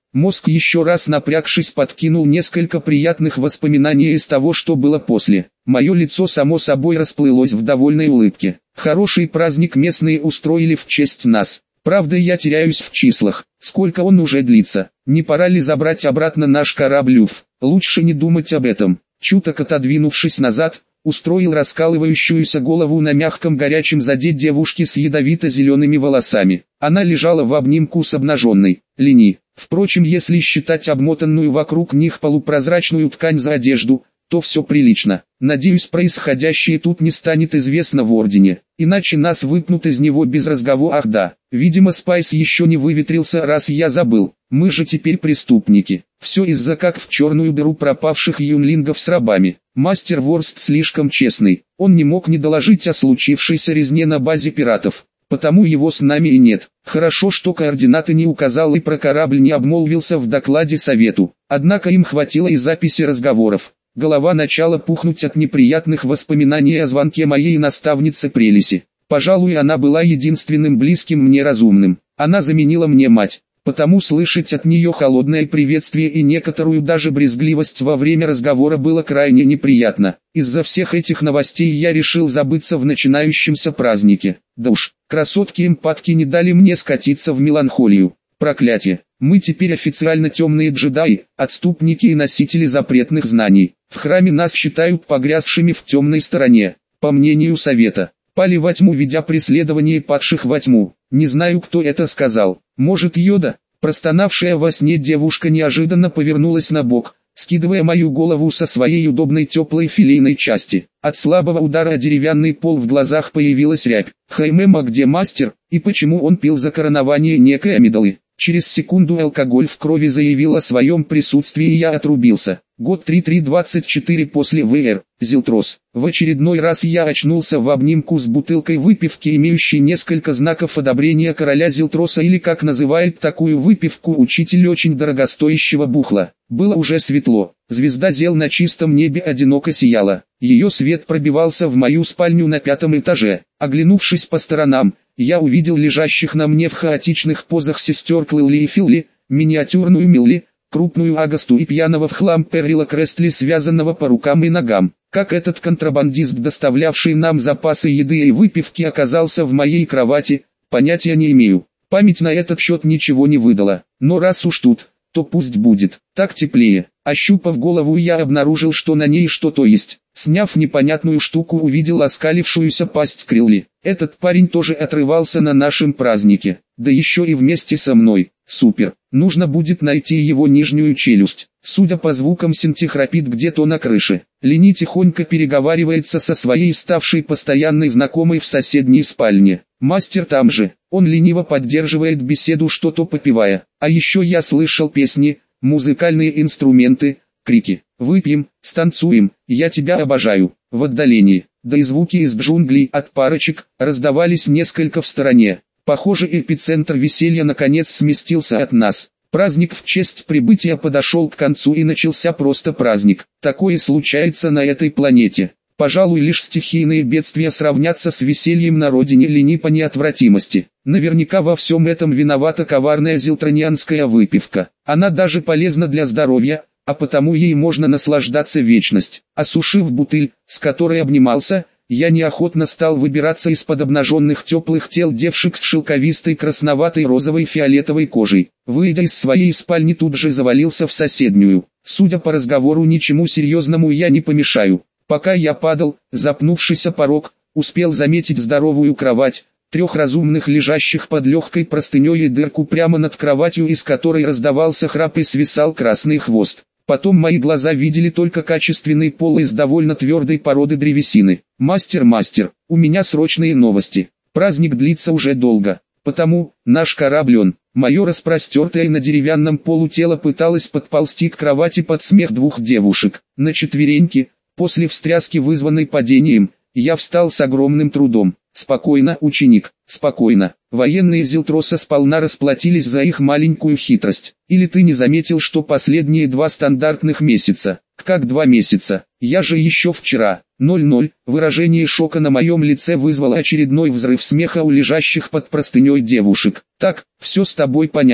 S1: Мозг, еще раз напрягшись, подкинул несколько приятных воспоминаний из того, что было после. Мое лицо само собой расплылось в довольной улыбке. Хороший праздник местные устроили в честь нас. Правда, я теряюсь в числах. Сколько он уже длится? Не пора ли забрать обратно наш корабль? Уф, лучше не думать об этом. Чуток отодвинувшись назад, устроил раскалывающуюся голову на мягком горячем заде девушки с ядовито-зелеными волосами. Она лежала в обнимку с обнаженной Лини. Впрочем, если считать обмотанную вокруг них полупрозрачную ткань за одежду, то все прилично. Надеюсь, происходящее тут не станет известно в Ордене, иначе нас выпнут из него без разговора. Ах да, видимо Спайс еще не выветрился, раз я забыл. Мы же теперь преступники. Все из-за как в черную дыру пропавших юнлингов с рабами. Мастер Ворст слишком честный, он не мог не доложить о случившейся резне на базе пиратов. Потому его с нами и нет. Хорошо, что координаты не указал и про корабль не обмолвился в докладе совету. Однако им хватило и записи разговоров. Голова начала пухнуть от неприятных воспоминаний о звонке моей наставницы Прелиси. Пожалуй, она была единственным близким мне разумным. Она заменила мне мать. Потому слышать от нее холодное приветствие и некоторую даже брезгливость во время разговора было крайне неприятно. Из-за всех этих новостей я решил забыться в начинающемся празднике. Да уж, красотки-эмпатки не дали мне скатиться в меланхолию. Проклятие, мы теперь официально темные джедаи, отступники и носители запретных знаний. В храме нас считают погрязшими в темной стороне. По мнению совета, пали во тьму, ведя преследование падших во тьму. Не знаю, кто это сказал. Может, Йода? Простонавшая во сне девушка неожиданно повернулась на бок, скидывая мою голову со своей удобной теплой филейной части. От слабого удара о деревянный пол в глазах появилась рябь. Хаймем, а где мастер, и почему он пил за коронование некой Амидалы? Через секунду алкоголь в крови заявил о своем присутствии, и я отрубился. Год три три двадцать четыре после ВР, Зилтрос. В очередной раз я очнулся в обнимку с бутылкой выпивки, имеющей несколько знаков одобрения короля Зилтроса, или как называет такую выпивку учитель очень дорогостоящего бухла. Было уже светло. Звезда Зел на чистом небе одиноко сияла. Ее свет пробивался в мою спальню на пятом этаже. Оглянувшись по сторонам, я увидел лежащих на мне в хаотичных позах сестер Клэлли и Филли, миниатюрную Милли, крупную Агасту и пьяного в хлам Перрила Крестли, связанного по рукам и ногам. Как этот контрабандист, доставлявший нам запасы еды и выпивки, оказался в моей кровати, понятия не имею. Память на этот счет ничего не выдала. Но раз уж тут, то пусть будет. Так теплее. Ощупав голову, я обнаружил, что на ней что-то есть. Сняв непонятную штуку, увидел оскалившуюся пасть Крилли. Этот парень тоже отрывался на нашем празднике. Да еще и вместе со мной. Супер. Нужно будет найти его нижнюю челюсть. Судя по звукам, Синти храпит где-то на крыше. Лини тихонько переговаривается со своей ставшей постоянной знакомой в соседней спальне. Мастер там же. Он лениво поддерживает беседу, что-то попивая. А еще я слышал песни, музыкальные инструменты, крики. «Выпьем, станцуем, я тебя обожаю». В отдалении, да и звуки из джунглей от парочек, раздавались несколько в стороне. Похоже, эпицентр веселья наконец сместился от нас. Праздник в честь прибытия подошел к концу, и начался просто праздник. Такое случается на этой планете. Пожалуй, лишь стихийные бедствия сравнятся с весельем на родине Лини по неотвратимости. Наверняка во всем этом виновата коварная зилтронианская выпивка. Она даже полезна для здоровья, а потому ей можно наслаждаться вечность. Осушив бутыль, с которой обнимался, я неохотно стал выбираться из-под обнаженных теплых тел девушек с шелковистой красноватой розовой фиолетовой кожей. Выйдя из своей спальни, тут же завалился в соседнюю. Судя по разговору, ничему серьезному я не помешаю. Пока я падал, запнувшись о порог, успел заметить здоровую кровать, трех разумных, лежащих под легкой простыней, и дырку прямо над кроватью, из которой раздавался храп и свисал красный хвост. Потом мои глаза видели только качественный пол из довольно твердой породы древесины. «Мастер, мастер, у меня срочные новости. Праздник длится уже долго, потому наш корабль он». Мое распростертое на деревянном полу тело пыталось подползти к кровати под смех двух девушек. На четвереньки, после встряски, вызванной падением, я встал с огромным трудом. «Спокойно, ученик, спокойно». Военные Зилтроса сполна расплатились за их маленькую хитрость. Или ты не заметил, что последние два стандартных месяца? Как два месяца? Я же еще вчера. ноль-ноль. Выражение шока на моем лице вызвало очередной взрыв смеха у лежащих под простыней девушек. Так, все с тобой понятно.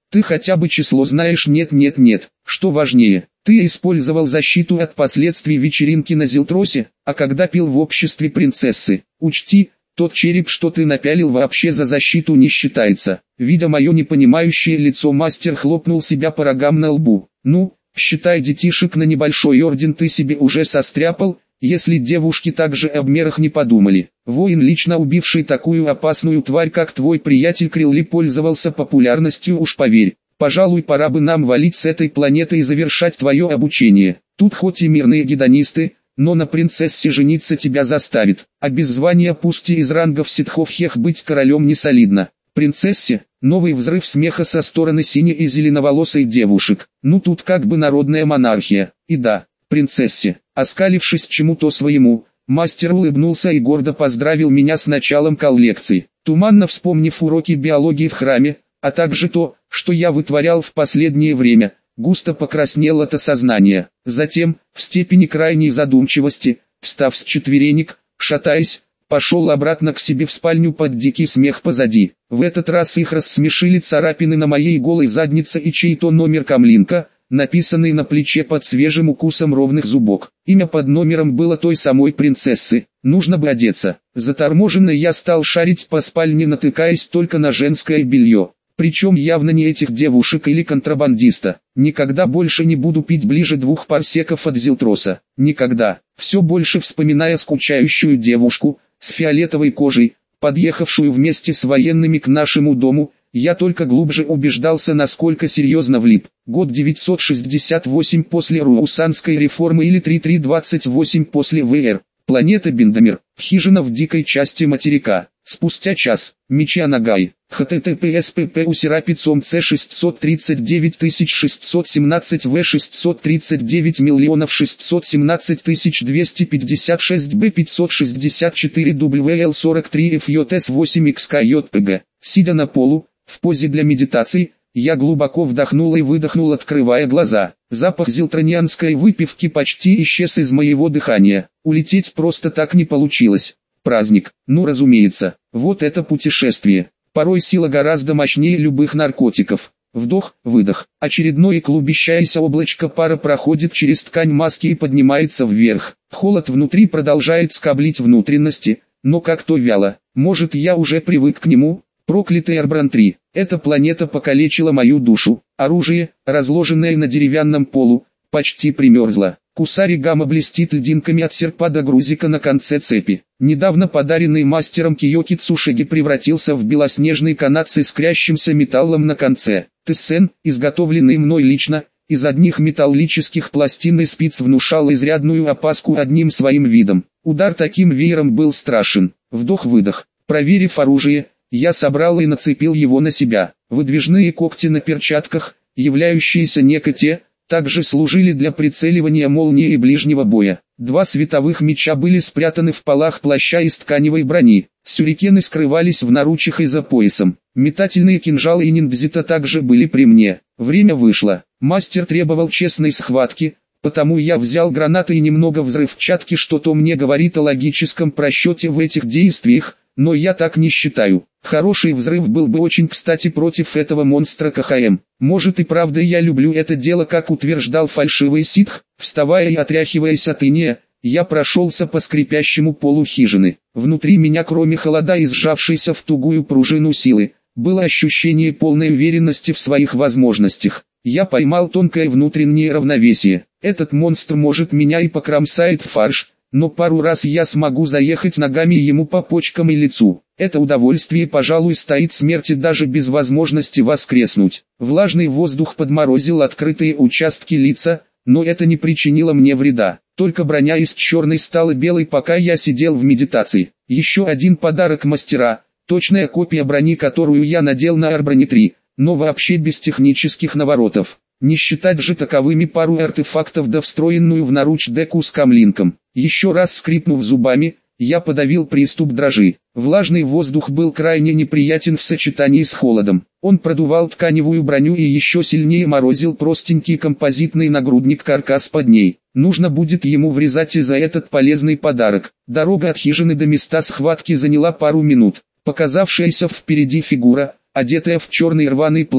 S1: Ты хотя бы число знаешь? Нет, нет, нет. Что важнее, ты использовал защиту от последствий вечеринки на Зилтросе, а когда пил в обществе принцессы. Учти, тот череп, что ты напялил, вообще за защиту не считается. Видя мое непонимающее лицо, мастер хлопнул себя по рогам на лбу. Ну, считай, детишек на небольшой орден ты себе уже состряпал, если девушки также об мерах не подумали. Воин, лично убивший такую опасную тварь, как твой приятель Крилли, пользовался популярностью, уж поверь. Пожалуй, пора бы нам валить с этой планеты и завершать твое обучение. Тут хоть и мирные гедонисты, но на принцессе жениться тебя заставит. А без звания, пусть и из рангов ситхов хех, быть королем не солидно. Принцессе? Новый взрыв смеха со стороны синей и зеленоволосой девушек. Ну тут как бы народная монархия. И да, принцессе. Оскалившись чему-то своему, мастер улыбнулся и гордо поздравил меня с началом коллекции. Туманно вспомнив уроки биологии в храме, а также то, что я вытворял в последнее время, густо покраснело это сознание. Затем, в степени крайней задумчивости, встав с четверенек, шатаясь, пошел обратно к себе в спальню под дикий смех позади. В этот раз их рассмешили царапины на моей голой заднице и чей-то номер камлинка, написанный на плече под свежим укусом ровных зубок. Имя под номером было той самой принцессы. Нужно бы одеться. Заторможенно я стал шарить по спальне, натыкаясь только на женское белье. Причем явно не этих девушек или контрабандиста. Никогда больше не буду пить ближе двух парсеков от Зилтроса. Никогда. Все больше вспоминая скучающую девушку, с фиолетовой кожей, подъехавшую вместе с военными к нашему дому, я только глубже убеждался, насколько серьезно влип. Год девятьсот шестьдесят восемь после Руусанской реформы или три тысячи триста двадцать восемь после ВР. Планета Биндамир, хижина в дикой части материка. Спустя час, Мича Нагай, https pp усерапицом c шестьсот тридцать девять тысяч шестьсот семнадцать в шестьсот тридцать девять миллионов шестьсот семнадцать тысяч двести пятьдесят шесть б пятьсот шестьдесят четыре дабл ю эл сорок три эф j эс восемь икс кей джей пи джи. Сидя на полу, в позе для медитации, я глубоко вдохнул и выдохнул, открывая глаза. Запах зилтронианской выпивки почти исчез из моего дыхания. Улететь просто так не получилось. Праздник, ну разумеется, вот это путешествие. Порой сила гораздо мощнее любых наркотиков. Вдох, выдох. Очередное клубящееся облачко пара проходит через ткань маски и поднимается вверх. Холод внутри продолжает скоблить внутренности, но как-то вяло. Может, я уже привык к нему? Проклятый Арбран три. Эта планета покалечила мою душу. Оружие, разложенное на деревянном полу, почти примерзло. Кусари Гамма блестит льдинками от серпа до грузика на конце цепи. Недавно подаренный мастером Киёки Цушиги превратился в белоснежный канат с искрящимся металлом на конце. Тессен, изготовленный мной лично, из одних металлических пластин и спиц, внушал изрядную опаску одним своим видом. Удар таким веером был страшен. Вдох-выдох. Проверив оружие, я собрал и нацепил его на себя. Выдвижные когти на перчатках, являющиеся некоте, также служили для прицеливания молнии и ближнего боя. Два световых меча были спрятаны в полах плаща из тканевой брони. Сюрикены скрывались в наручах и за поясом. Метательные кинжалы и ниндзита также были при мне. Время вышло. Мастер требовал честной схватки, потому я взял гранаты и немного взрывчатки. Что-то мне говорит о логическом просчете в этих действиях, но я так не считаю. Хороший взрыв был бы очень кстати против этого монстра КХМ. Может и правда я люблю это дело, как утверждал фальшивый ситх. Вставая и отряхиваясь от инея, я прошелся по скрипящему полу хижины. Внутри меня, кроме холода и сжавшейся в тугую пружину силы, было ощущение полной уверенности в своих возможностях. Я поймал тонкое внутреннее равновесие. Этот монстр может меня и покромсает в фарш, но пару раз я смогу заехать ногами ему по почкам и лицу. Это удовольствие, пожалуй, стоит смерти даже без возможности воскреснуть. Влажный воздух подморозил открытые участки лица, но это не причинило мне вреда. Только броня из черной стала белой, пока я сидел в медитации. Еще один подарок мастера, точная копия брони, которую я надел на Арбране три, но вообще без технических наворотов. Не считать же таковыми пару артефактов да встроенную в наруч деку с камлинком. Еще раз скрипнув зубами, я подавил приступ дрожи. Влажный воздух был крайне неприятен в сочетании с холодом. Он продувал тканевую броню и еще сильнее морозил простенький композитный нагрудник-каркас под ней. Нужно будет ему врезать и за этот полезный подарок. Дорога от хижины до места схватки заняла пару минут. Показавшаяся впереди фигура, одетая в черный рваный плащ,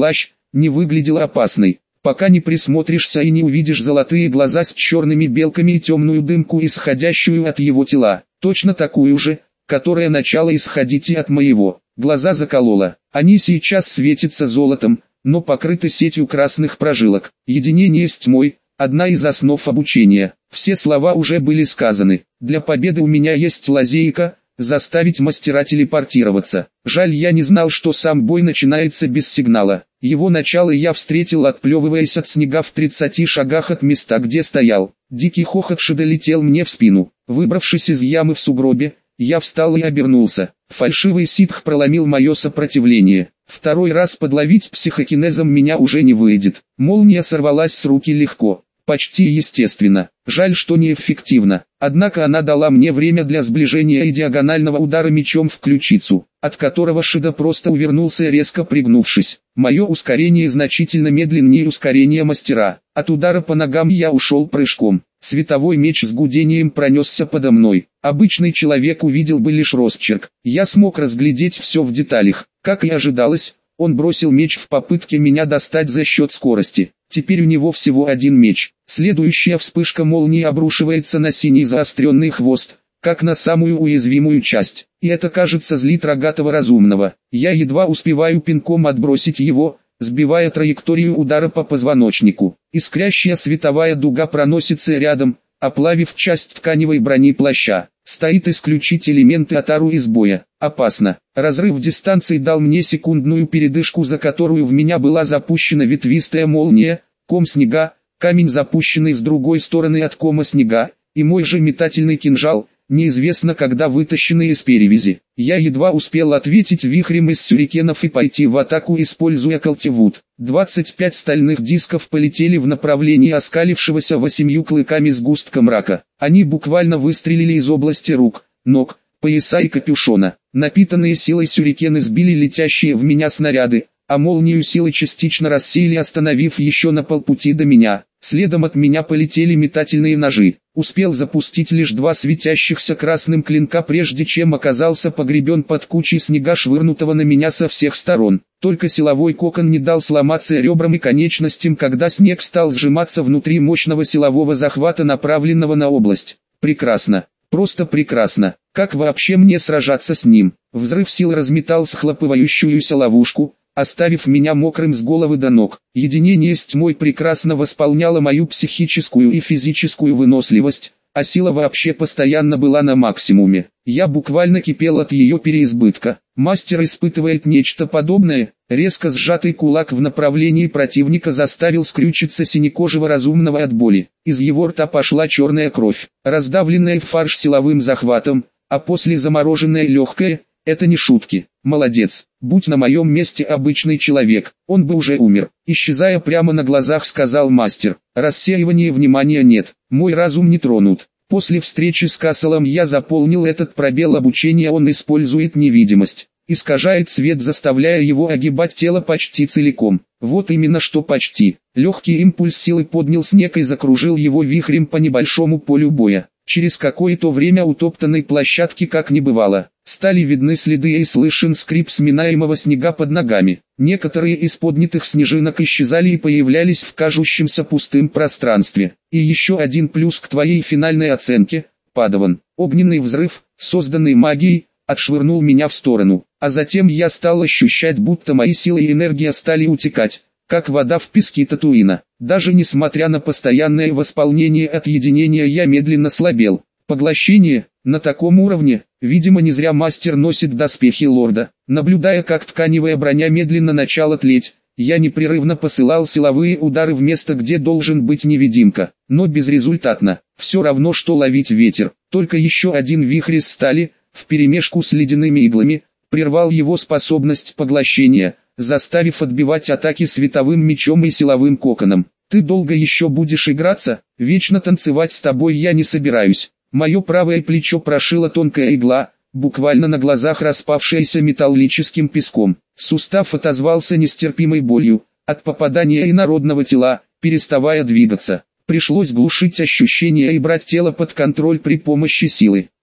S1: не выглядела опасной, пока не присмотришься и не увидишь золотые глаза с черными белками и темную дымку, исходящую от его тела, точно такую же, которая начала исходить и от моего. Глаза заколола, они сейчас светятся золотом, но покрыты сетью красных прожилок. Единение с тьмой – одна из основ обучения. Все слова уже были сказаны. Для победы у меня есть лазейка – заставить мастера телепортироваться. Жаль, я не знал, что сам бой начинается без сигнала. Его начало я встретил, отплевываясь от снега в тридцати шагах от места, где стоял. Дикий хохот Шида летел мне в спину. Выбравшись из ямы в сугробе, я встал и обернулся. Фальшивый ситх проломил мое сопротивление. Второй раз подловить психокинезом меня уже не выйдет. Молния сорвалась с руки легко, почти естественно. Жаль, что неэффективно. Однако она дала мне время для сближения и диагонального удара мечом в ключицу, от которого Шида просто увернулся, резко пригнувшись. Мое ускорение значительно медленнее ускорения мастера. От удара по ногам я ушел прыжком. Световой меч с гудением пронесся подо мной. Обычный человек увидел бы лишь росчерк. Я смог разглядеть все в деталях. Как и ожидалось, он бросил меч в попытке меня достать за счет скорости. Теперь у него всего один меч. Следующая вспышка молнии обрушивается на синий заостренный хвост, как на самую уязвимую часть. И это, кажется, злит рогатого разумного. Я едва успеваю пинком отбросить его, сбивая траекторию удара по позвоночнику. Искрящая световая дуга проносится рядом, оплавив часть тканевой брони плаща. Стоит исключить элементы Атару из боя. Опасно. Разрыв дистанции дал мне секундную передышку, за которую в меня была запущена ветвистая молния, ком снега, камень, запущенный с другой стороны от кома снега, и мой же метательный кинжал, неизвестно когда вытащенный из перевязи. Я едва успел ответить вихрем из сюрикенов и пойти в атаку, используя калтивуд. двадцать пять стальных дисков полетели в направлении оскалившегося восемью клыками сгустка мрака. Они буквально выстрелили из области рук, ног, пояса и капюшона. Напитанные силой сюрикены сбили летящие в меня снаряды, а молнию силы частично рассеяли, остановив еще на полпути до меня. Следом от меня полетели метательные ножи. Успел запустить лишь два светящихся красным клинка, прежде чем оказался погребен под кучей снега, швырнутого на меня со всех сторон. Только силовой кокон не дал сломаться ребрам и конечностям, когда снег стал сжиматься внутри мощного силового захвата, направленного на область. Прекрасно. Просто прекрасно. Как вообще мне сражаться с ним? Взрыв сил разметал схлопывающуюся ловушку, оставив меня мокрым с головы до ног. Единение с тьмой прекрасно восполняло мою психическую и физическую выносливость, а сила вообще постоянно была на максимуме. Я буквально кипел от ее переизбытка. Мастер испытывает нечто подобное. Резко сжатый кулак в направлении противника заставил скрючиться синекожего разумного от боли. Из его рта пошла черная кровь, раздавленная в фарш силовым захватом, а после замороженная легкая. Это не шутки. Молодец. Будь на моем месте обычный человек, он бы уже умер. Исчезая прямо на глазах, сказал мастер. Рассеивания внимания нет. Мой разум не тронут. После встречи с Касселом я заполнил этот пробел обучения. Он использует невидимость. Искажает свет, заставляя его огибать тело почти целиком. Вот именно что почти. Легкий импульс силы поднял снег и закружил его вихрем по небольшому полю боя. Через какое-то время утоптанной площадки как не бывало. Стали видны следы и слышен скрип сминаемого снега под ногами. Некоторые из поднятых снежинок исчезали и появлялись в кажущемся пустым пространстве. И еще один плюс к твоей финальной оценке, Падаван. Огненный взрыв, созданный магией, отшвырнул меня в сторону. А затем я стал ощущать, будто мои силы и энергия стали утекать, как вода в песке Татуина. Даже несмотря на постоянное восполнение от единения, я медленно слабел. Поглощение, на таком уровне, видимо не зря мастер носит доспехи лорда. Наблюдая, как тканевая броня медленно начала тлеть, я непрерывно посылал силовые удары в место, где должен быть невидимка, но безрезультатно. Все равно, что ловить ветер. Только еще один вихрь из стали, вперемешку с ледяными иглами, прервал его способность поглощения, заставив отбивать атаки световым мечом и силовым коконом. Ты долго еще будешь играться? Вечно танцевать с тобой я не собираюсь. Мое правое плечо прошила тонкая игла, буквально на глазах распавшаяся металлическим песком. Сустав отозвался нестерпимой болью, от попадания инородного тела, переставая двигаться. Пришлось глушить ощущения и брать тело под контроль при помощи силы.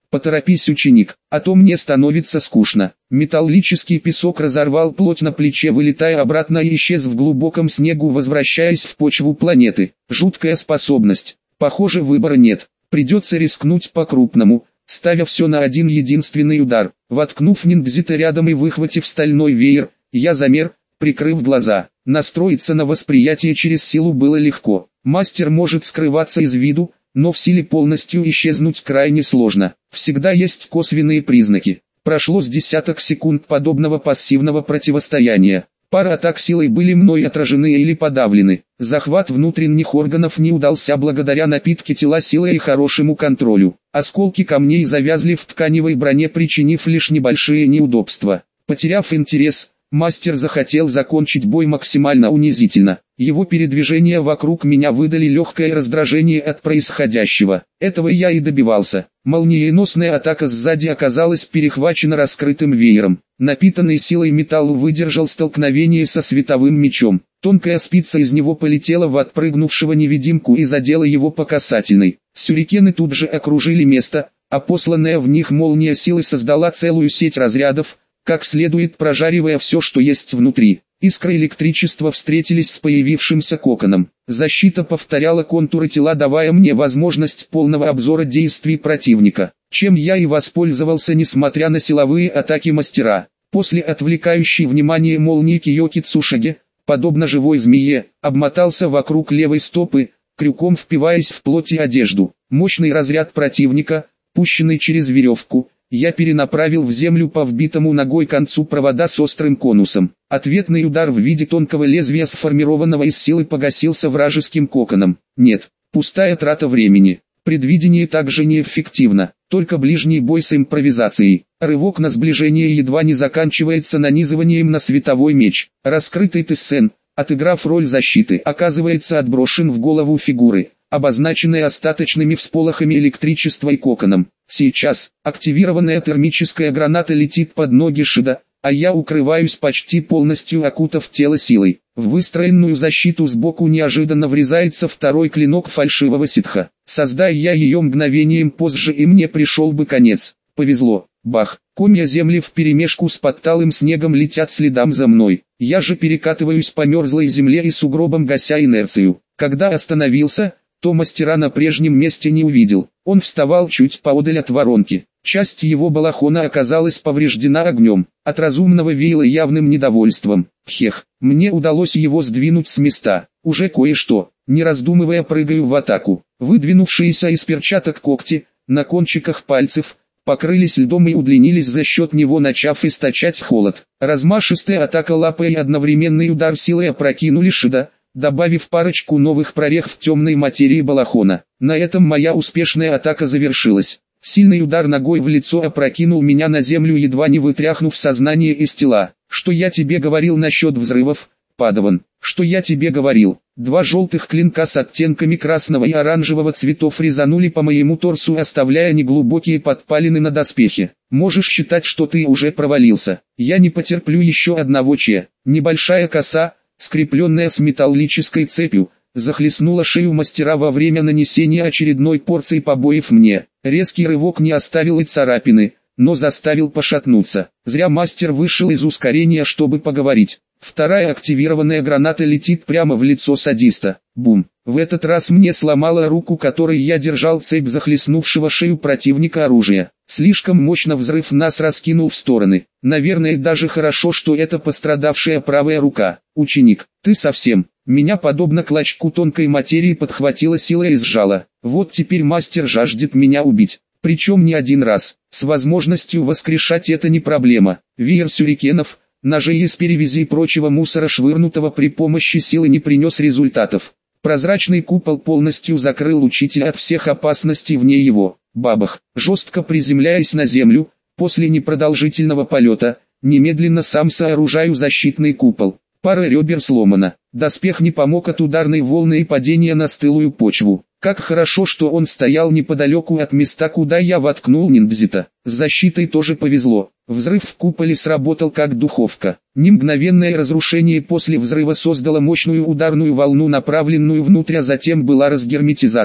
S1: Поторопись, ученик, а то мне становится скучно. Металлический песок разорвал плоть на плече, вылетая обратно и исчез в глубоком снегу, возвращаясь в почву планеты. Жуткая способность. Похоже, выбора нет. Придется рискнуть по-крупному, ставя все на один единственный удар. Воткнув ниндзита рядом и выхватив стальной веер, я замер, прикрыв глаза. Настроиться на восприятие через силу было легко. Мастер может скрываться из виду, но в силе полностью исчезнуть крайне сложно. Всегда есть косвенные признаки. Прошло с десяток секунд подобного пассивного противостояния. Пара атак силой были мной отражены или подавлены. Захват внутренних органов не удался благодаря напитке тела силой и хорошему контролю. Осколки камней завязли в тканевой броне, причинив лишь небольшие неудобства. Потеряв интерес, мастер захотел закончить бой максимально унизительно. Его передвижения вокруг меня выдали легкое раздражение от происходящего. Этого я и добивался. Молниеносная атака сзади оказалась перехвачена раскрытым веером. Напитанный силой металл выдержал столкновение со световым мечом. Тонкая спица из него полетела в отпрыгнувшего невидимку и задела его по касательной. Сюрикены тут же окружили место, а посланная в них молния силы создала целую сеть разрядов, как следует прожаривая все, что есть внутри. Искры электричества встретились с появившимся коконом. Защита повторяла контуры тела, давая мне возможность полного обзора действий противника, чем я и воспользовался, несмотря на силовые атаки мастера. После отвлекающей внимание молнии Киёки Цусаги, подобно живой змее, обмотался вокруг левой стопы, крюком впиваясь в плоть и одежду. Мощный разряд противника, пущенный через веревку, я перенаправил в землю по вбитому ногой концу провода с острым конусом. Ответный удар в виде тонкого лезвия, сформированного из силы, погасился вражеским коконом. Нет, пустая трата времени. Предвидение также неэффективно, только ближний бой с импровизацией. Рывок на сближение едва не заканчивается нанизыванием на световой меч. Раскрытый Тессен, отыграв роль защиты, оказывается отброшен в голову фигуры, обозначенной остаточными всполохами электричества и коконом. Сейчас, активированная термическая граната летит под ноги Шида, а я укрываюсь, почти полностью окутав тело силой. В выстроенную защиту сбоку неожиданно врезается второй клинок фальшивого ситха. Создая я ее мгновением позже, и мне пришел бы конец. Повезло. Бах! Комья земли вперемешку с подталым снегом летят следом за мной. Я же перекатываюсь по мерзлой земле и сугробом, гася инерцию. Когда остановился, то мастера на прежнем месте не увидел. Он вставал чуть поодаль от воронки. Часть его балахона оказалась повреждена огнем. От разумного веяло явным недовольством. Хех, мне удалось его сдвинуть с места. Уже кое-что. Не раздумывая, прыгаю в атаку. Выдвинувшиеся из перчаток когти, на кончиках пальцев, покрылись льдом и удлинились за счет него, начав источать холод. Размашистая атака лапой и одновременный удар силой опрокинули Шида, добавив парочку новых прорех в темной материи балахона. На этом моя успешная атака завершилась. Сильный удар ногой в лицо опрокинул меня на землю, едва не вытряхнув сознание из тела. Что я тебе говорил насчет взрывов, Падаван? Что я тебе говорил? Два желтых клинка с оттенками красного и оранжевого цветов резанули по моему торсу, оставляя неглубокие подпалины на доспехе. Можешь считать, что ты уже провалился. Я не потерплю еще одного че. Небольшая коса, скрепленная с металлической цепью, захлестнула шею мастера во время нанесения очередной порции побоев мне. Резкий рывок не оставил и царапины, но заставил пошатнуться. Зря мастер вышел из ускорения, чтобы поговорить. Вторая активированная граната летит прямо в лицо садиста. Бум. В этот раз мне сломала руку, которой я держал цепь захлестнувшего шею противника оружия. Слишком мощно взрыв нас раскинул в стороны. Наверное, даже хорошо, что это пострадавшая правая рука. Ученик, ты совсем... Меня подобно клочку тонкой материи подхватила сила и сжала. Вот теперь мастер жаждет меня убить. Причем не один раз. С возможностью воскрешать это не проблема. Веер сюрикенов, ножей из перевязи и прочего мусора, швырнутого при помощи силы, не принес результатов. Прозрачный купол полностью закрыл учителя от всех опасностей вне его. Бабах, жестко приземляясь на землю, после непродолжительного полета, немедленно сам сооружаю защитный купол. Пара ребер сломана. Доспех не помог от ударной волны и падения на стылую почву. Как хорошо, что он стоял неподалеку от места, куда я воткнул ниндзита. С защитой тоже повезло. Взрыв в куполе сработал как духовка. Не мгновенное разрушение после взрыва создало мощную ударную волну, направленную внутрь, а затем была разгерметизация.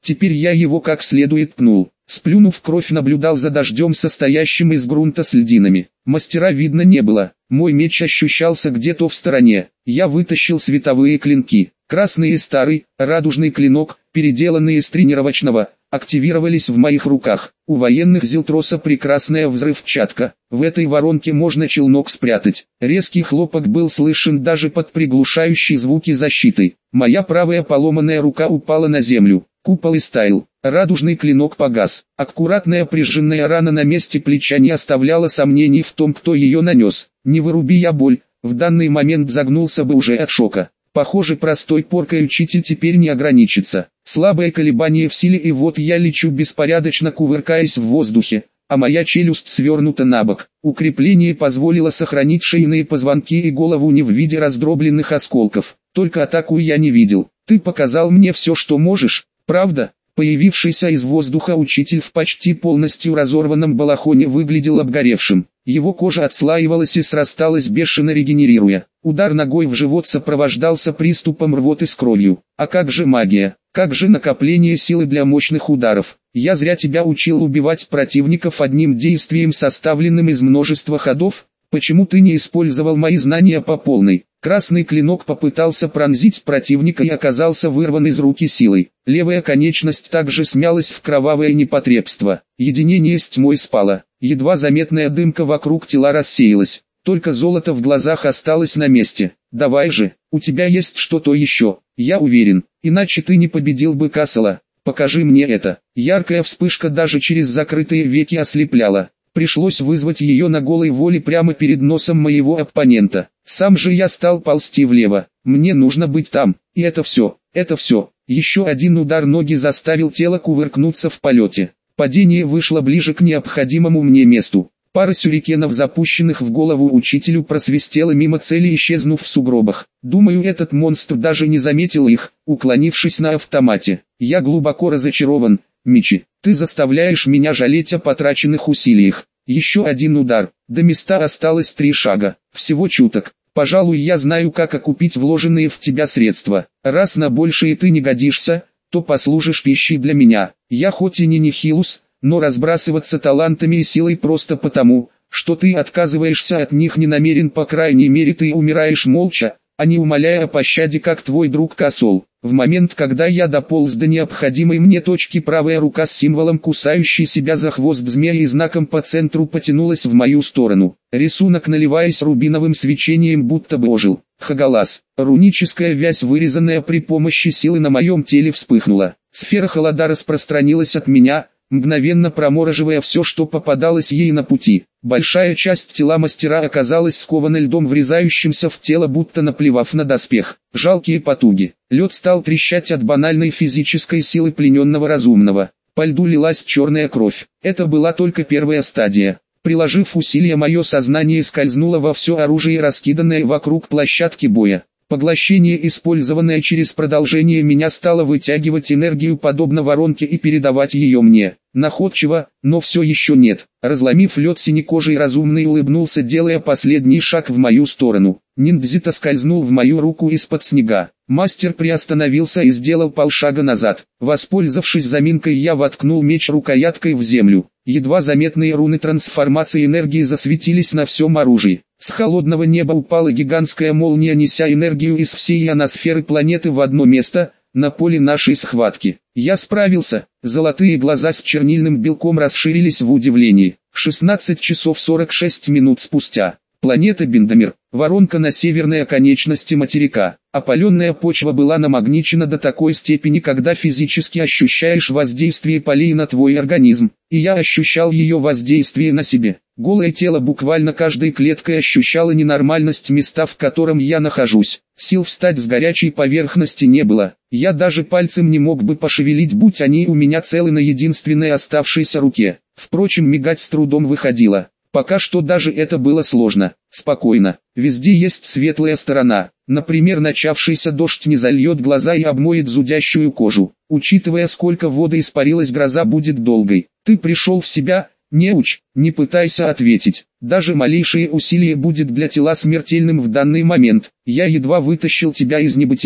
S1: Теперь я его как следует пнул. Сплюнув кровь, наблюдал за дождем, состоящим из грунта с льдинами. Мастера видно не было. Мой меч ощущался где-то в стороне. Я вытащил световые клинки. Красный и старый, радужный клинок, переделанные из тренировочного, активировались в моих руках. У военных Зилтроса прекрасная взрывчатка. В этой воронке можно челнок спрятать. Резкий хлопок был слышен даже под приглушающие звуки защиты. Моя правая поломанная рука упала на землю. Купол истаял. Радужный клинок погас. Аккуратная прижженная рана на месте плеча не оставляла сомнений в том, кто ее нанес. Не выруби я боль, в данный момент загнулся бы уже от шока. Похоже, простой поркой учитель теперь не ограничится. Слабое колебание в силе, и вот я лечу, беспорядочно кувыркаясь в воздухе, а моя челюсть свернута на бок. Укрепление позволило сохранить шейные позвонки и голову не в виде раздробленных осколков. Только атаку я не видел. Ты показал мне все, что можешь, правда? Появившийся из воздуха учитель в почти полностью разорванном балахоне выглядел обгоревшим. Его кожа отслаивалась и срасталась, бешено регенерируя. Удар ногой в живот сопровождался приступом рвоты с кровью. А как же магия? Как же накопление силы для мощных ударов? Я зря тебя учил убивать противников одним действием, составленным из множества ходов? Почему ты не использовал мои знания по полной? Красный клинок попытался пронзить противника и оказался вырван из руки силой. Левая конечность также смялась в кровавое непотребство. Единение с тьмой спало. Едва заметная дымка вокруг тела рассеялась. Только золото в глазах осталось на месте. Давай же, у тебя есть что-то еще, я уверен, иначе ты не победил бы Кассела. Покажи мне это. Яркая вспышка даже через закрытые веки ослепляла. Пришлось вызвать ее на голой воле прямо перед носом моего оппонента. Сам же я стал ползти влево. Мне нужно быть там. И это все, это все. Еще один удар ноги заставил тело кувыркнуться в полете. Падение вышло ближе к необходимому мне месту. Пара сюрикенов, запущенных в голову учителю, просвистела мимо цели, исчезнув в сугробах. Думаю, этот монстр даже не заметил их, уклонившись на автомате. Я глубоко разочарован, Мичи. Ты заставляешь меня жалеть о потраченных усилиях. Еще один удар. До места осталось три шага. Всего чуток. Пожалуй, я знаю, как окупить вложенные в тебя средства. Раз на большее ты не годишься, то послужишь пищей для меня. Я хоть и не Нихилус, но разбрасываться талантами и силой просто потому, что ты отказываешься от них, не намерен. По крайней мере, ты умираешь молча, а не умоляя о пощаде, как твой друг Кассел. В момент, когда я дополз до необходимой мне точки, правая рука с символом кусающей себя за хвост змеи и знаком по центру потянулась в мою сторону. Рисунок, наливаясь рубиновым свечением, будто бы ожил. Хагалас. Руническая вязь, вырезанная при помощи силы, на моем теле вспыхнула. Сфера холода распространилась от меня, мгновенно промораживая все, что попадалось ей на пути. Большая часть тела мастера оказалась скована льдом, врезающимся в тело, будто наплевав на доспех. Жалкие потуги. Лед стал трещать от банальной физической силы плененного разумного. По льду лилась черная кровь. Это была только первая стадия. Приложив усилия, мое сознание скользнуло во все оружие, раскиданное вокруг площадки боя. Поглощение, использованное через продолжение меня, стало вытягивать энергию подобно воронке и передавать ее мне. Находчиво, но все еще нет. Разломив лед, синекожий разумный улыбнулся, делая последний шаг в мою сторону. Ниндзита скользнул в мою руку из-под снега. Мастер приостановился и сделал полшага назад. Воспользовавшись заминкой, я воткнул меч рукояткой в землю. Едва заметные руны трансформации энергии засветились на всем оружии. С холодного неба упала гигантская молния, неся энергию из всей ионосферы планеты в одно место, на поле нашей схватки. Я справился. Золотые глаза с чернильным белком расширились в удивлении. шестнадцать часов сорок шесть минут спустя. Планета Биндамир, воронка на северной оконечности материка. Опаленная почва была намагничена до такой степени, когда физически ощущаешь воздействие полей на твой организм. И я ощущал ее воздействие на себе. Голое тело буквально каждой клеткой ощущало ненормальность места, в котором я нахожусь. Сил встать с горячей поверхности не было. Я даже пальцем не мог бы пошевелить, будь они у меня целы на единственной оставшейся руке. Впрочем, мигать с трудом выходило. Пока что даже это было сложно. Спокойно. Везде есть светлая сторона. Например, начавшийся дождь не зальет глаза и обмоет зудящую кожу. Учитывая, сколько воды испарилось, гроза будет долгой. Ты пришел в себя? Неуч, не пытайся ответить. Даже малейшее усилие будет для тела смертельным в данный момент. Я едва вытащил тебя из небытия.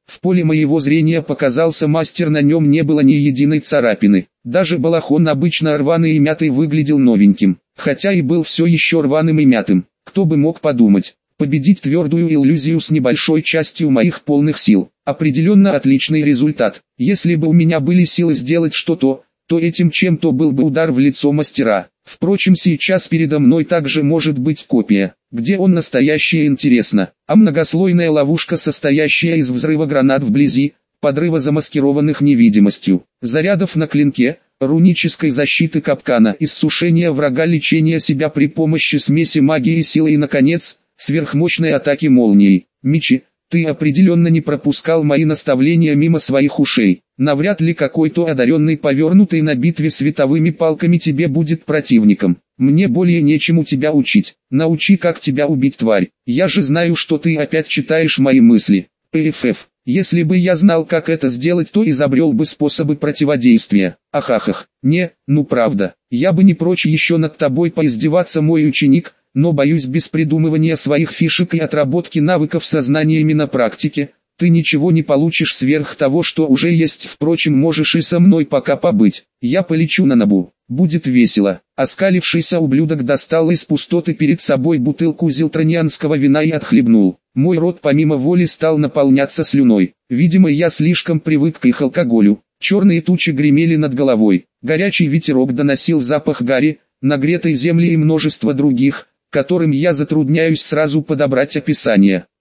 S1: В поле моего зрения показался мастер, на нем не было ни единой царапины. Даже балахон, обычно рваный и мятый, выглядел новеньким, хотя и был все еще рваным и мятым. Кто бы мог подумать, победить твердую иллюзию с небольшой частью моих полных сил. Определенно отличный результат. Если бы у меня были силы сделать что-то, то этим чем-то был бы удар в лицо мастера. Впрочем, сейчас передо мной также может быть копия. Где он настоящий, интересно. А многослойная ловушка, состоящая из взрыва гранат вблизи, подрыва замаскированных невидимостью, зарядов на клинке, рунической защиты капкана, иссушения врага, лечения себя при помощи смеси магии и силы и, наконец, сверхмощной атаки молнией. Мичи, ты определенно не пропускал мои наставления мимо своих ушей. Навряд ли какой-то одаренный, повернутый на битве световыми палками, тебе будет противником. Мне более нечему тебя учить. Научи, как тебя убить, тварь. Я же знаю, что ты опять читаешь мои мысли. ПФФ. Если бы я знал, как это сделать, то изобрел бы способы противодействия. Ахахах. Не, ну правда. Я бы не прочь еще над тобой поиздеваться, мой ученик, но боюсь, без придумывания своих фишек и отработки навыков сознаниями на практике, ты ничего не получишь сверх того, что уже есть. Впрочем, можешь и со мной пока побыть. Я полечу на Набу. Будет весело. Оскалившийся ублюдок достал из пустоты перед собой бутылку зелтронианского вина и отхлебнул. Мой рот помимо воли стал наполняться слюной. Видимо, я слишком привык к их алкоголю. Черные тучи гремели над головой. Горячий ветерок доносил запах гари, нагретой земли и множество других, которым я затрудняюсь сразу подобрать описание.